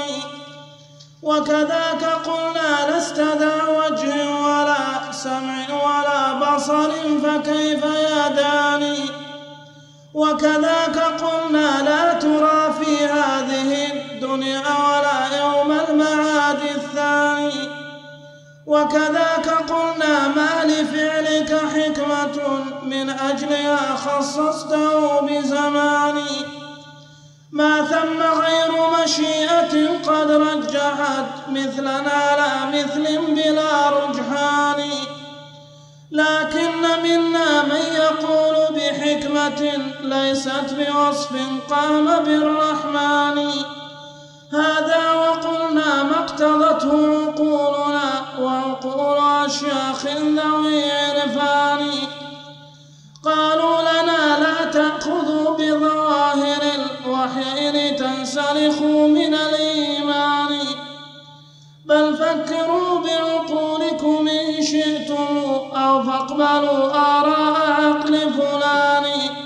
وكذاك قلنا لست ذا وجه ولا سمع ولا بصر فكيف يداني. وكذاك قلنا لا ترى في هذه الدنيا ولا يوم المعاد الثاني. وكذاك قلنا ما لفعلك حكمة من أجلها خصصته بزماني. ما ثم غير مشيئة قد رجحت مثلنا لا مثل بلا رجحان. لكن منا من يقول بحكمة ليست بوصف قام بالرحمن. هذا وقلنا ما اقتضته عقولنا وعقول أشياخ ذوي عرفان. قالوا لنا لا تأخذوا بظواهر الوحي لتنسلخوا من الإيمان، بل فكروا بعقولكم إن شئتم أو فاقبلوا آراء عقل فلان.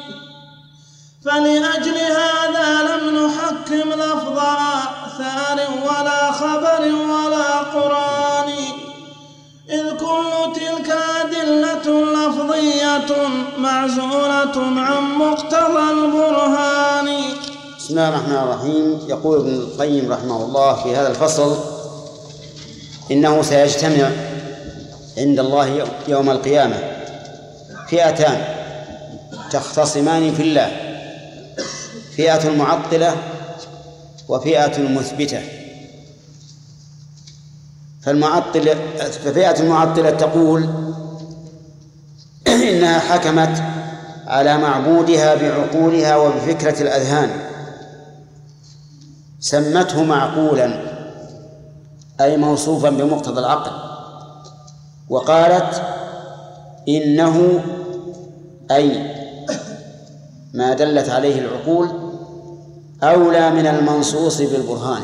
فلأجل هذا لم نحكم لفظ آثار ولا خبر ولا قرآن، إذ كل تلك أدلة لفظية معزولة عن مقتضى البرهان. بسم الله الرحمن الرحيم. يقول ابن القيم رحمه الله في هذا الفصل إنه سيجتمع عند الله يوم القيامة فئتان تختصمان في الله، فئة المعطلة وفئة المثبتة. ففئة المعطلة تقول إنها حكمت على معبودها بعقولها وبفكرة الأذهان سمته معقولا أي موصوفا بمقتضى العقل، وقالت إنه أي ما دلت عليه العقول أولى من المنصوص بالبرهان،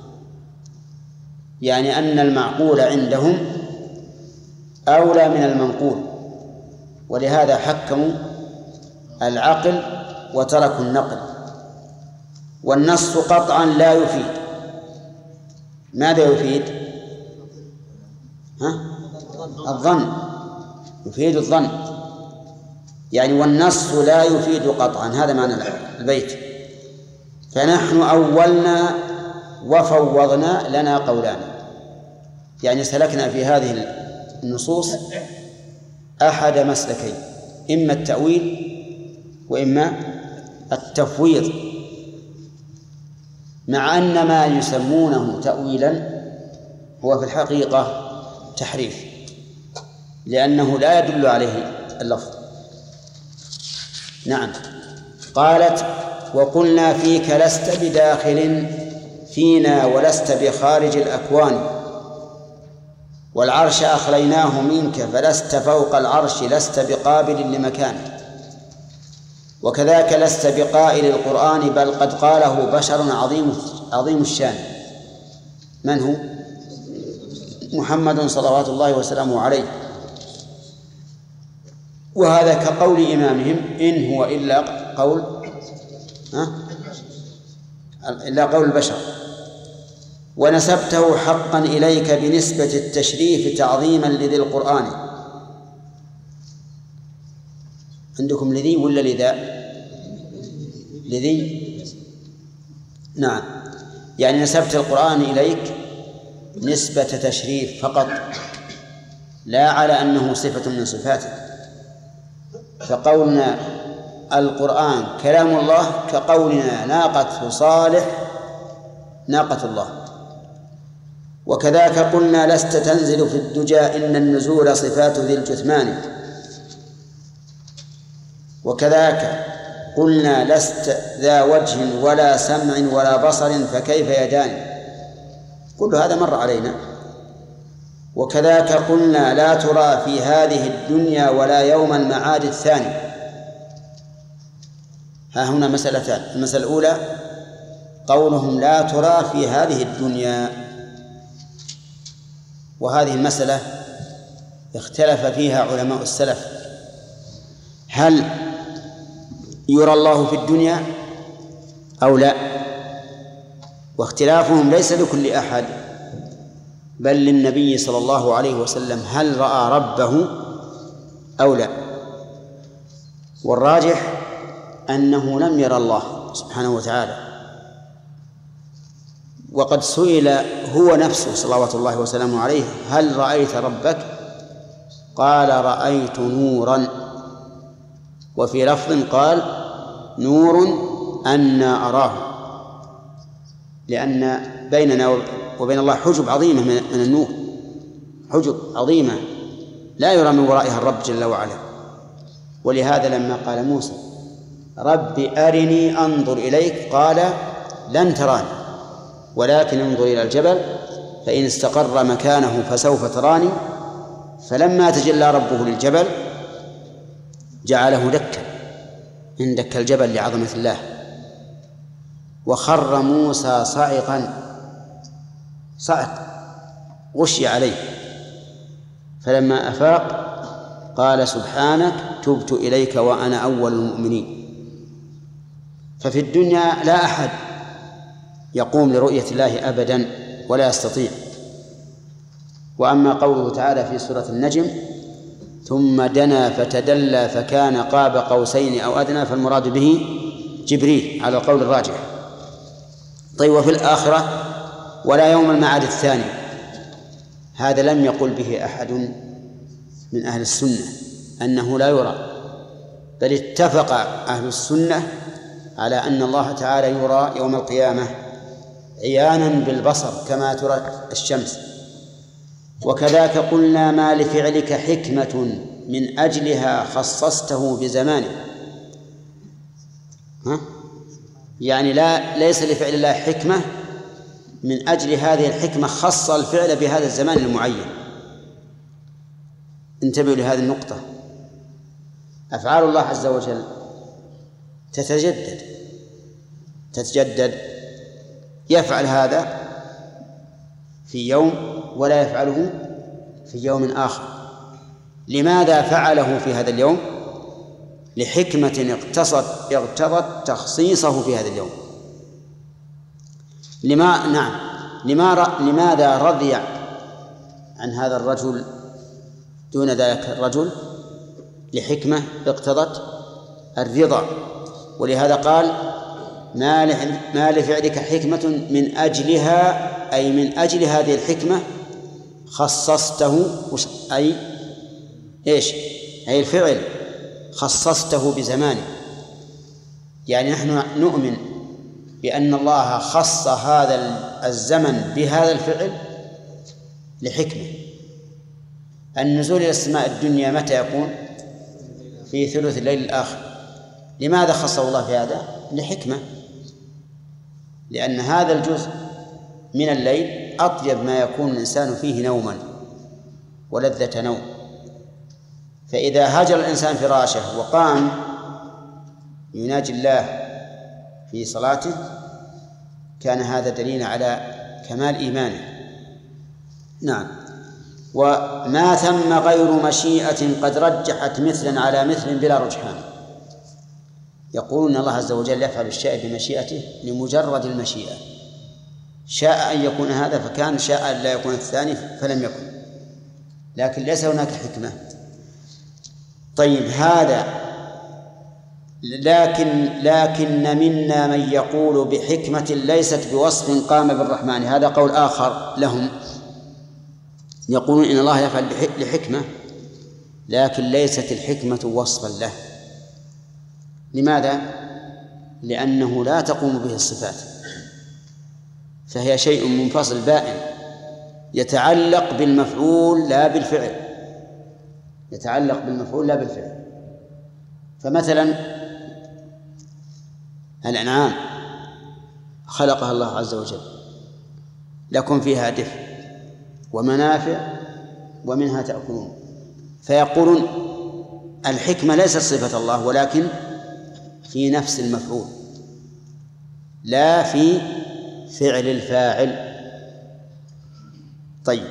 يعني أن المعقول عندهم أولى من المنقول، ولهذا حكموا العقل وتركوا النقل. والنص قطعا لا يفيد. ماذا يفيد؟ الظن، يفيد الظن، يعني والنص لا يفيد قطعا، هذا معنى البيت. فنحن أولنا وفوضنا لنا قولان، يعني سلكنا في هذه النصوص أحد مسلكين، إما التأويل وإما التفويض، مع أن ما يسمونه تأويلا هو في الحقيقة تحريف، لأنه لا يدل عليه اللفظ. نعم. قالت وقلنا فيك لست بداخل فينا ولست بخارج الأكوان، والعرش أخليناه منك فلست فوق العرش لست بقابل لمكان، وكذاك لست بقائل القرآن بل قد قاله بشر عظيم الشان. من هو؟ محمد صلوات الله وسلامه عليه. وهذا كقول إمامهم إن هو إلا قول البشر. ونسبته حقا إليك بنسبة التشريف تعظيما لذي القرآن. عندكم لذي ولا لذا؟ لذي. نعم، يعني نسبت القرآن إليك نسبة تشريف فقط، لا على أنه صفة من صفاتك. فقولنا القرآن كلام الله كقولنا ناقة صالح ناقة الله. وكذاك قلنا لست تنزل في الدجى إن النزول صفات ذي الجثمان. وكذاك قلنا لست ذا وجه ولا سمع ولا بصر فكيف يدان. كل هذا مر علينا. وكذاك قلنا لا ترى في هذه الدنيا ولا يوم المعاد الثاني. ها هنا مسألتان. المسألة الأولى قولهم لا ترى في هذه الدنيا، وهذه المسألة اختلف فيها علماء السلف، هل يرى الله في الدنيا أو لا؟ واختلافهم ليس لكل أحد بل للنبي صلى الله عليه وسلم، هل رأى ربه أو لا؟ والراجح أنه لم يرى الله سبحانه وتعالى. وقد سئل هو نفسه صلوات الله وسلامه عليه هل رأيت ربك؟ قال رأيت نورا، وفي لفظ قال نور أنا أراه، لأن بيننا وبين الله حجب عظيمة من النور، حجب عظيمة لا يرى من ورائها الرب جل وعلا. ولهذا لما قال موسى رب أرني أنظر إليك قال لن تراني ولكن انظر إلى الجبل فإن استقر مكانه فسوف تراني. فلما تجلى ربه للجبل جعله دكا، إن دك الجبل لعظمة الله، وخر موسى صعق غشي عليه. فلما أفاق قال سبحانك تبت إليك وأنا أول المؤمنين. ففي الدنيا لا أحد يقوم لرؤية الله أبدا ولا يستطيع. وأما قوله تعالى في سورة النجم ثم دنا فتدلى فكان قاب قوسين أو أدنى، فالمراد به جبريل على القول الراجح. طيب، وفي الآخرة ولا يوم المعاد الثاني، هذا لم يقل به أحد من أهل السنة أنه لا يرى، بل اتفق أهل السنة على أن الله تعالى يرى يوم القيامة عيانا بالبصر كما ترى الشمس. وكذاك قلنا ما لفعلك حكمة من أجلها خصصته بزمانه. يعني ليس لفعل الله حكمة من أجل هذه الحكمة خص الفعل بهذا الزمان المعين. انتبهوا لهذه النقطة. أفعال الله عز وجل تتجدد، يفعل هذا في يوم ولا يفعله في يوم آخر. لماذا فعله في هذا اليوم؟ لحكمة اقتضت تخصيصه في هذا اليوم. لماذا رضي عن هذا الرجل دون ذلك الرجل؟ لحكمة اقتضت الرضا. ولهذا قال ما لفعلك حكمة من أجلها، أي من أجل هذه الحكمة خصصته، أي إيش؟ أي الفعل خصصته بزمانه. يعني نحن نؤمن بأن الله خص هذا الزمن بهذا الفعل لحكمة. النزول إلى السماء الدنيا متى يكون؟ في ثلث الليل الآخر. لماذا خصه الله في هذا؟ لحكمة، لأن هذا الجزء من الليل أطيب ما يكون الإنسان فيه نوما ولذة نوم. فإذا هجر الإنسان فراشه وقام يناجي الله في صلاته كان هذا دليل على كمال إيمانه. نعم. وما ثم غير مشيئة قد رجحت مثلا على مثل بلا رجحان. يقولون الله عز وجل يفعل الشيء بمشيئته لمجرد المشيئة، شاء أن يكون هذا فكان، شاء أن لا يكون الثاني فلم يكن، لكن ليس هناك حكمة. طيب هذا لكن منا من يقول بحكمة ليست بوصف قام بالرحمن. هذا قول آخر لهم، يقولون إن الله يفعل لحكمة لكن ليست الحكمة وصفا له. لماذا؟ لأنه لا تقوم به الصفات، فهي شيء منفصل بائن يتعلق بالمفعول لا بالفعل، يتعلق بالمفعول لا بالفعل. فمثلا الأنعام خلقها الله عز وجل لكم فيها دفء ومنافع ومنها تأكلون، فيقولون الحكمة ليست صفة الله ولكن في نفس المفعول لا في فعل الفاعل. طيب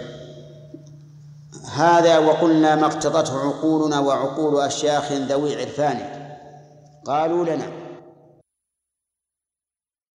هذا وقلنا ما اقتضته عقولنا وعقول أشياخ ذوي عرفان قالوا لنا